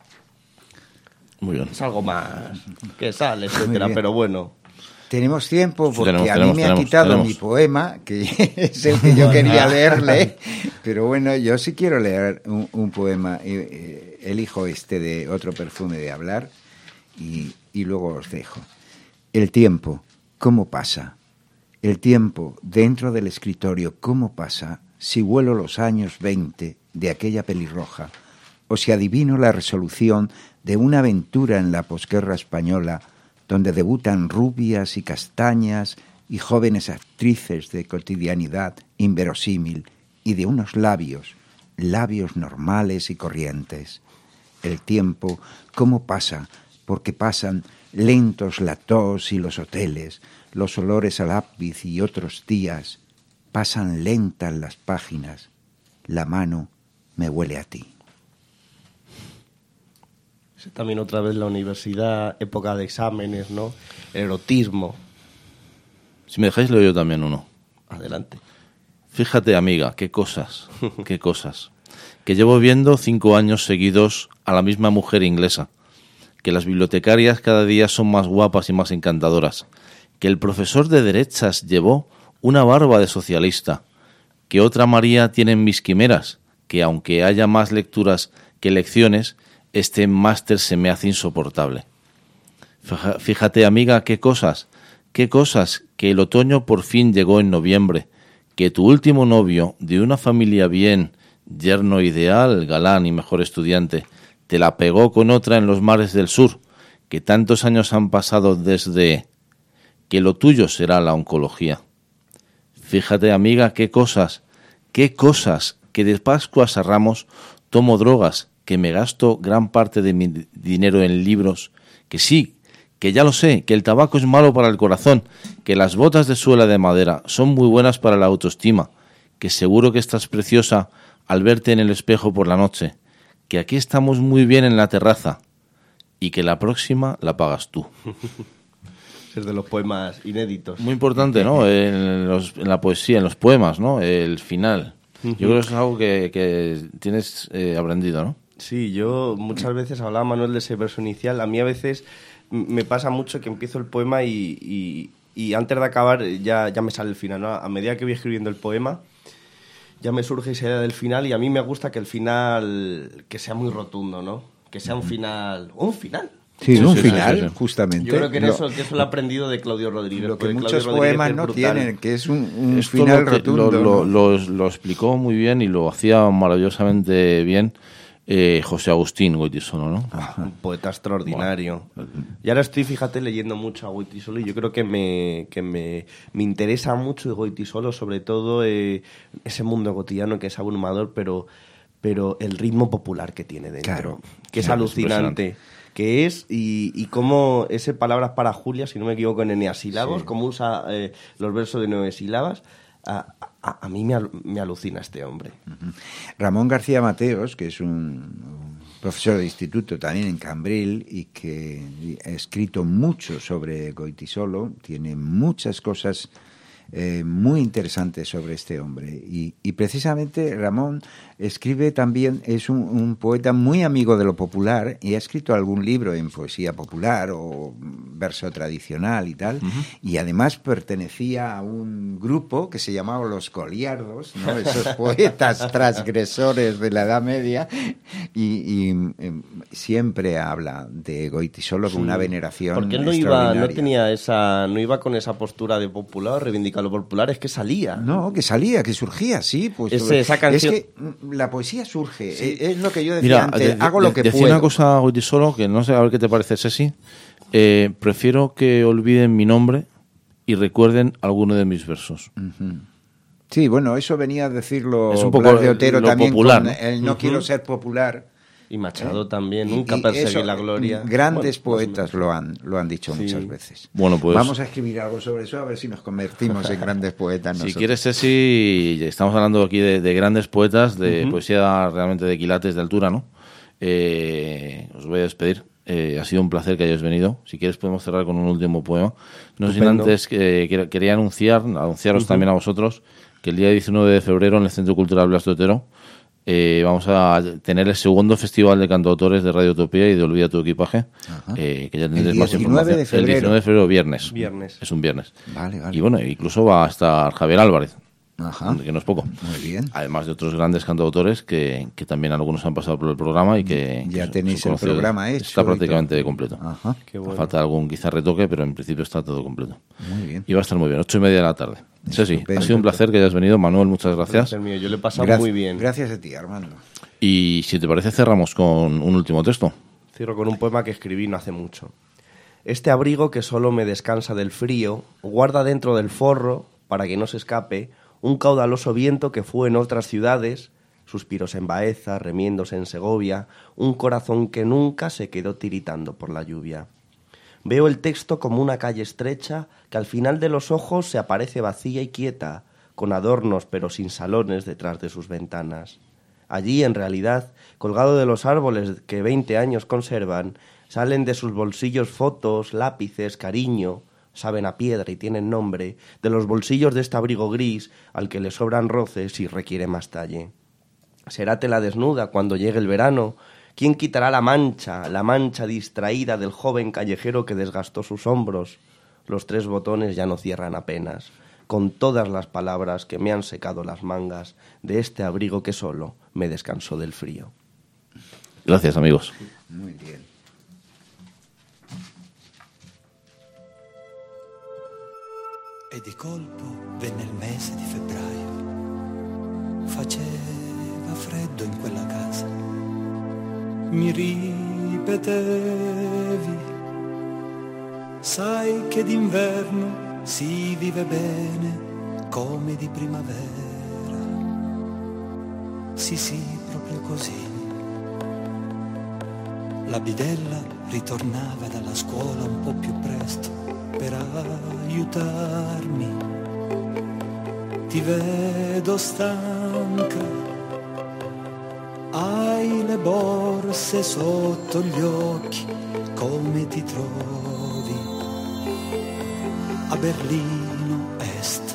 Muy bien. Es algo más que sale, etcétera, pero bueno. Tenemos tiempo porque tenemos, a mí tenemos, me tenemos, ha quitado tenemos. mi poema, que es el que yo quería leerle, pero bueno, yo sí quiero leer un, un poema, eh, elijo este de Otro perfume de hablar y, y luego os dejo. El tiempo, ¿cómo pasa? El tiempo dentro del escritorio, ¿cómo pasa si vuelo los años veinte de aquella pelirroja o si adivino la resolución de una aventura en la posguerra española donde debutan rubias y castañas y jóvenes actrices de cotidianidad inverosímil y de unos labios, labios normales y corrientes. El tiempo, ¿cómo pasa? Porque pasan lentos la tos y los hoteles, los olores al lápiz y otros días. Pasan lentas las páginas. La mano me huele a ti. También otra vez la universidad, época de exámenes, ¿no? El erotismo. Si me dejáis, leo yo también uno. Adelante. Fíjate, amiga, qué cosas, qué cosas. Que llevo viendo cinco años seguidos a la misma mujer inglesa. Que las bibliotecarias cada día son más guapas y más encantadoras. Que el profesor de derechas llevó una barba de socialista. Que otra María tiene en mis quimeras. Que aunque haya más lecturas que lecciones, este máster se me hace insoportable. Fíjate, amiga, qué cosas, qué cosas, que el otoño por fin llegó en noviembre, que tu último novio, de una familia bien, yerno ideal, galán y mejor estudiante, te la pegó con otra en los mares del sur, que tantos años han pasado desde... que lo tuyo será la oncología. Fíjate, amiga, qué cosas, qué cosas, que de Pascuas a Ramos tomo drogas, que me gasto gran parte de mi dinero en libros, que sí, que ya lo sé, que el tabaco es malo para el corazón, que las botas de suela de madera son muy buenas para la autoestima, que seguro que estás preciosa al verte en el espejo por la noche, que aquí estamos muy bien en la terraza y que la próxima la pagas tú. Es de los poemas inéditos. Muy importante, ¿no? En, los, en la poesía, en los poemas, ¿no? El final. Yo creo que es algo que, que tienes eh, aprendido, ¿no? Sí, yo muchas veces hablaba, Manuel, de ese verso inicial. A mí a veces me pasa mucho que empiezo el poema y, y, y antes de acabar ya, ya me sale el final, ¿no? A medida que voy escribiendo el poema, ya me surge esa idea del final y a mí me gusta que el final que sea muy rotundo, ¿no? Que sea un final... ¡Un final! Sí, Sí, un sí, final, sí, sí. justamente. Yo creo que en Lo- eso, que eso lo he aprendido de Claudio Rodríguez. Lo que porque muchos Claudio Rodríguez poemas es no brutal. tienen, que es un, un Esto final lo, que- rotundo. lo, lo, ¿no? lo- lo explicó muy bien y lo hacía maravillosamente bien eh, José Agustín Goytisolo, ¿no? Un poeta extraordinario. Y ahora estoy, fíjate, leyendo mucho a Goytisolo y yo creo que me, que me, me interesa mucho de Goytisolo, sobre todo eh, ese mundo cotidiano que es abrumador, pero, pero el ritmo popular que tiene dentro, Claro. que es Claro, es alucinante. Que es, y, y cómo ese palabras para Julia, si no me equivoco, en eneasílabos, Sí. cómo usa eh, los versos de nueve sílabas, a, a, a mí me, al- me alucina este hombre. Ramón García Mateos, que es un, un profesor de instituto también en Cambril y que ha escrito mucho sobre Goytisolo, tiene muchas cosas eh, muy interesantes sobre este hombre. Y, y precisamente Ramón escribe también, es un, un poeta muy amigo de lo popular y ha escrito algún libro en poesía popular o verso tradicional y tal. Y además pertenecía a un grupo que se llamaba Los Goliardos, ¿no? Esos poetas transgresores de la Edad Media. Y, y, em, siempre habla de Goytisolo con una veneración Porque él no iba, no extraordinaria. tenía esa, no iba con esa postura de popular, reivindicar lo popular, es que salía. No, que salía, que surgía, sí. Pues, Ese- esa canción- Es que mm, la poesía surge, Sí. eh, es lo que yo decía Mira, antes, de- hago de- lo que decía puedo. una cosa a Goytisolo que no sé, a ver qué te parece, Ceci. Eh, prefiero que olviden mi nombre y recuerden alguno de mis versos. Sí, bueno, eso venía a decirlo Es un poco Blas de Otero lo también popular, con ¿no? el no Ujú. quiero ser popular. Y Machado ¿eh? también, Y- nunca y perseguí eso, la gloria. Grandes Bueno, más o poetas menos. lo han, lo han dicho Sí. muchas veces. Bueno, pues- Vamos a escribir algo sobre eso, a ver si nos convertimos en grandes poetas Si nosotros. quieres, Ceci, estamos hablando aquí de, de grandes poetas, de Ujú. poesía realmente de quilates de altura, ¿no? Eh, os voy a despedir. Eh, ha sido un placer que hayáis venido. Si quieres podemos cerrar con un último poema. No sé si Estupendo. antes que, que- quería anunciar, anunciaros también a vosotros que el día diecinueve de febrero en el Centro Cultural Blas de Otero eh, vamos a tener el segundo Festival de Cantautores de Radio Utopía y de Olvida tu equipaje, eh, que ya tendréis más diecinueve información. de febrero. El diecinueve de febrero, viernes. Viernes. Es un viernes. Vale, vale. Y bueno, incluso va a estar Javier Álvarez, Ajá. que no es poco. Muy bien. Además de otros grandes cantautores que, que también algunos han pasado por el programa y que... Ya que son- tenéis son el conocidos. programa hecho Está y prácticamente todo. completo. Ajá. Qué bueno. Falta algún quizá retoque, pero en principio está todo completo. Muy bien. Y va a estar muy bien, ocho y media de la tarde. Sí, sí, Estupendo. ha sido un placer que hayas venido, Manuel, muchas gracias. Placer mío, yo le he pasado Gracias- muy bien. Gracias a ti, Armando. Y si te parece, cerramos con un último texto. Cierro con un poema que escribí no hace mucho. Este abrigo que solo me descansa del frío, guarda dentro del forro, para que no se escape, un caudaloso viento que fue en otras ciudades, suspiros en Baeza, remiendos en Segovia, un corazón que nunca se quedó tiritando por la lluvia. Veo el texto como una calle estrecha que al final de los ojos se aparece vacía y quieta, con adornos pero sin salones detrás de sus ventanas. Allí, en realidad, colgado de los árboles que veinte años conservan, salen de sus bolsillos fotos, lápices, cariño, saben a piedra y tienen nombre, de los bolsillos de este abrigo gris al que le sobran roces y requiere más talle. Será tela desnuda cuando llegue el verano. ¿Quién quitará la mancha, la mancha distraída del joven callejero que desgastó sus hombros? Los tres botones ya no cierran apenas, con todas las palabras que me han secado las mangas de este abrigo que solo me descansó del frío. Gracias, amigos. Muy bien. E di colpo venne il mese di febbraio. Faceva freddo in quella casa. Mi ripetevi, sai che d'inverno si vive bene come di primavera. Sì, sì, proprio così. La bidella ritornava dalla scuola un po' più presto per aiutarmi. Ti vedo stanca, hai le borse sotto gli occhi, come ti trovi a Berlino Est?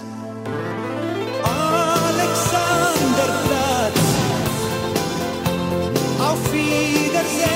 Alexanderplatz, auf Wiedersehen.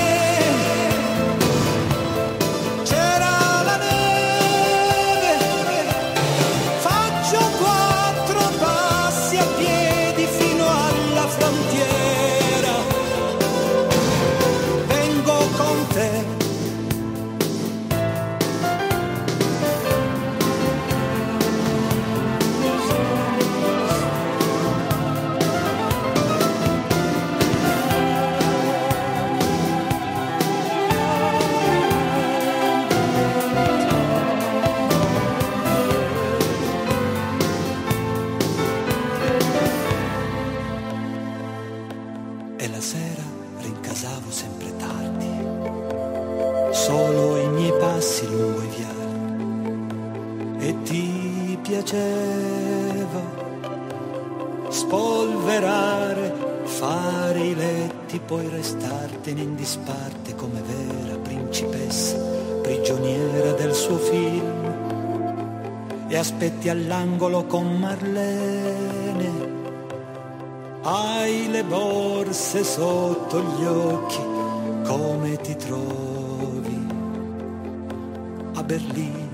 Spolverare, fare i letti, poi restartene in disparte come vera principessa, prigioniera del suo film. E aspetti all'angolo con Marlene, hai le borse sotto gli occhi, come ti trovi a Berlino?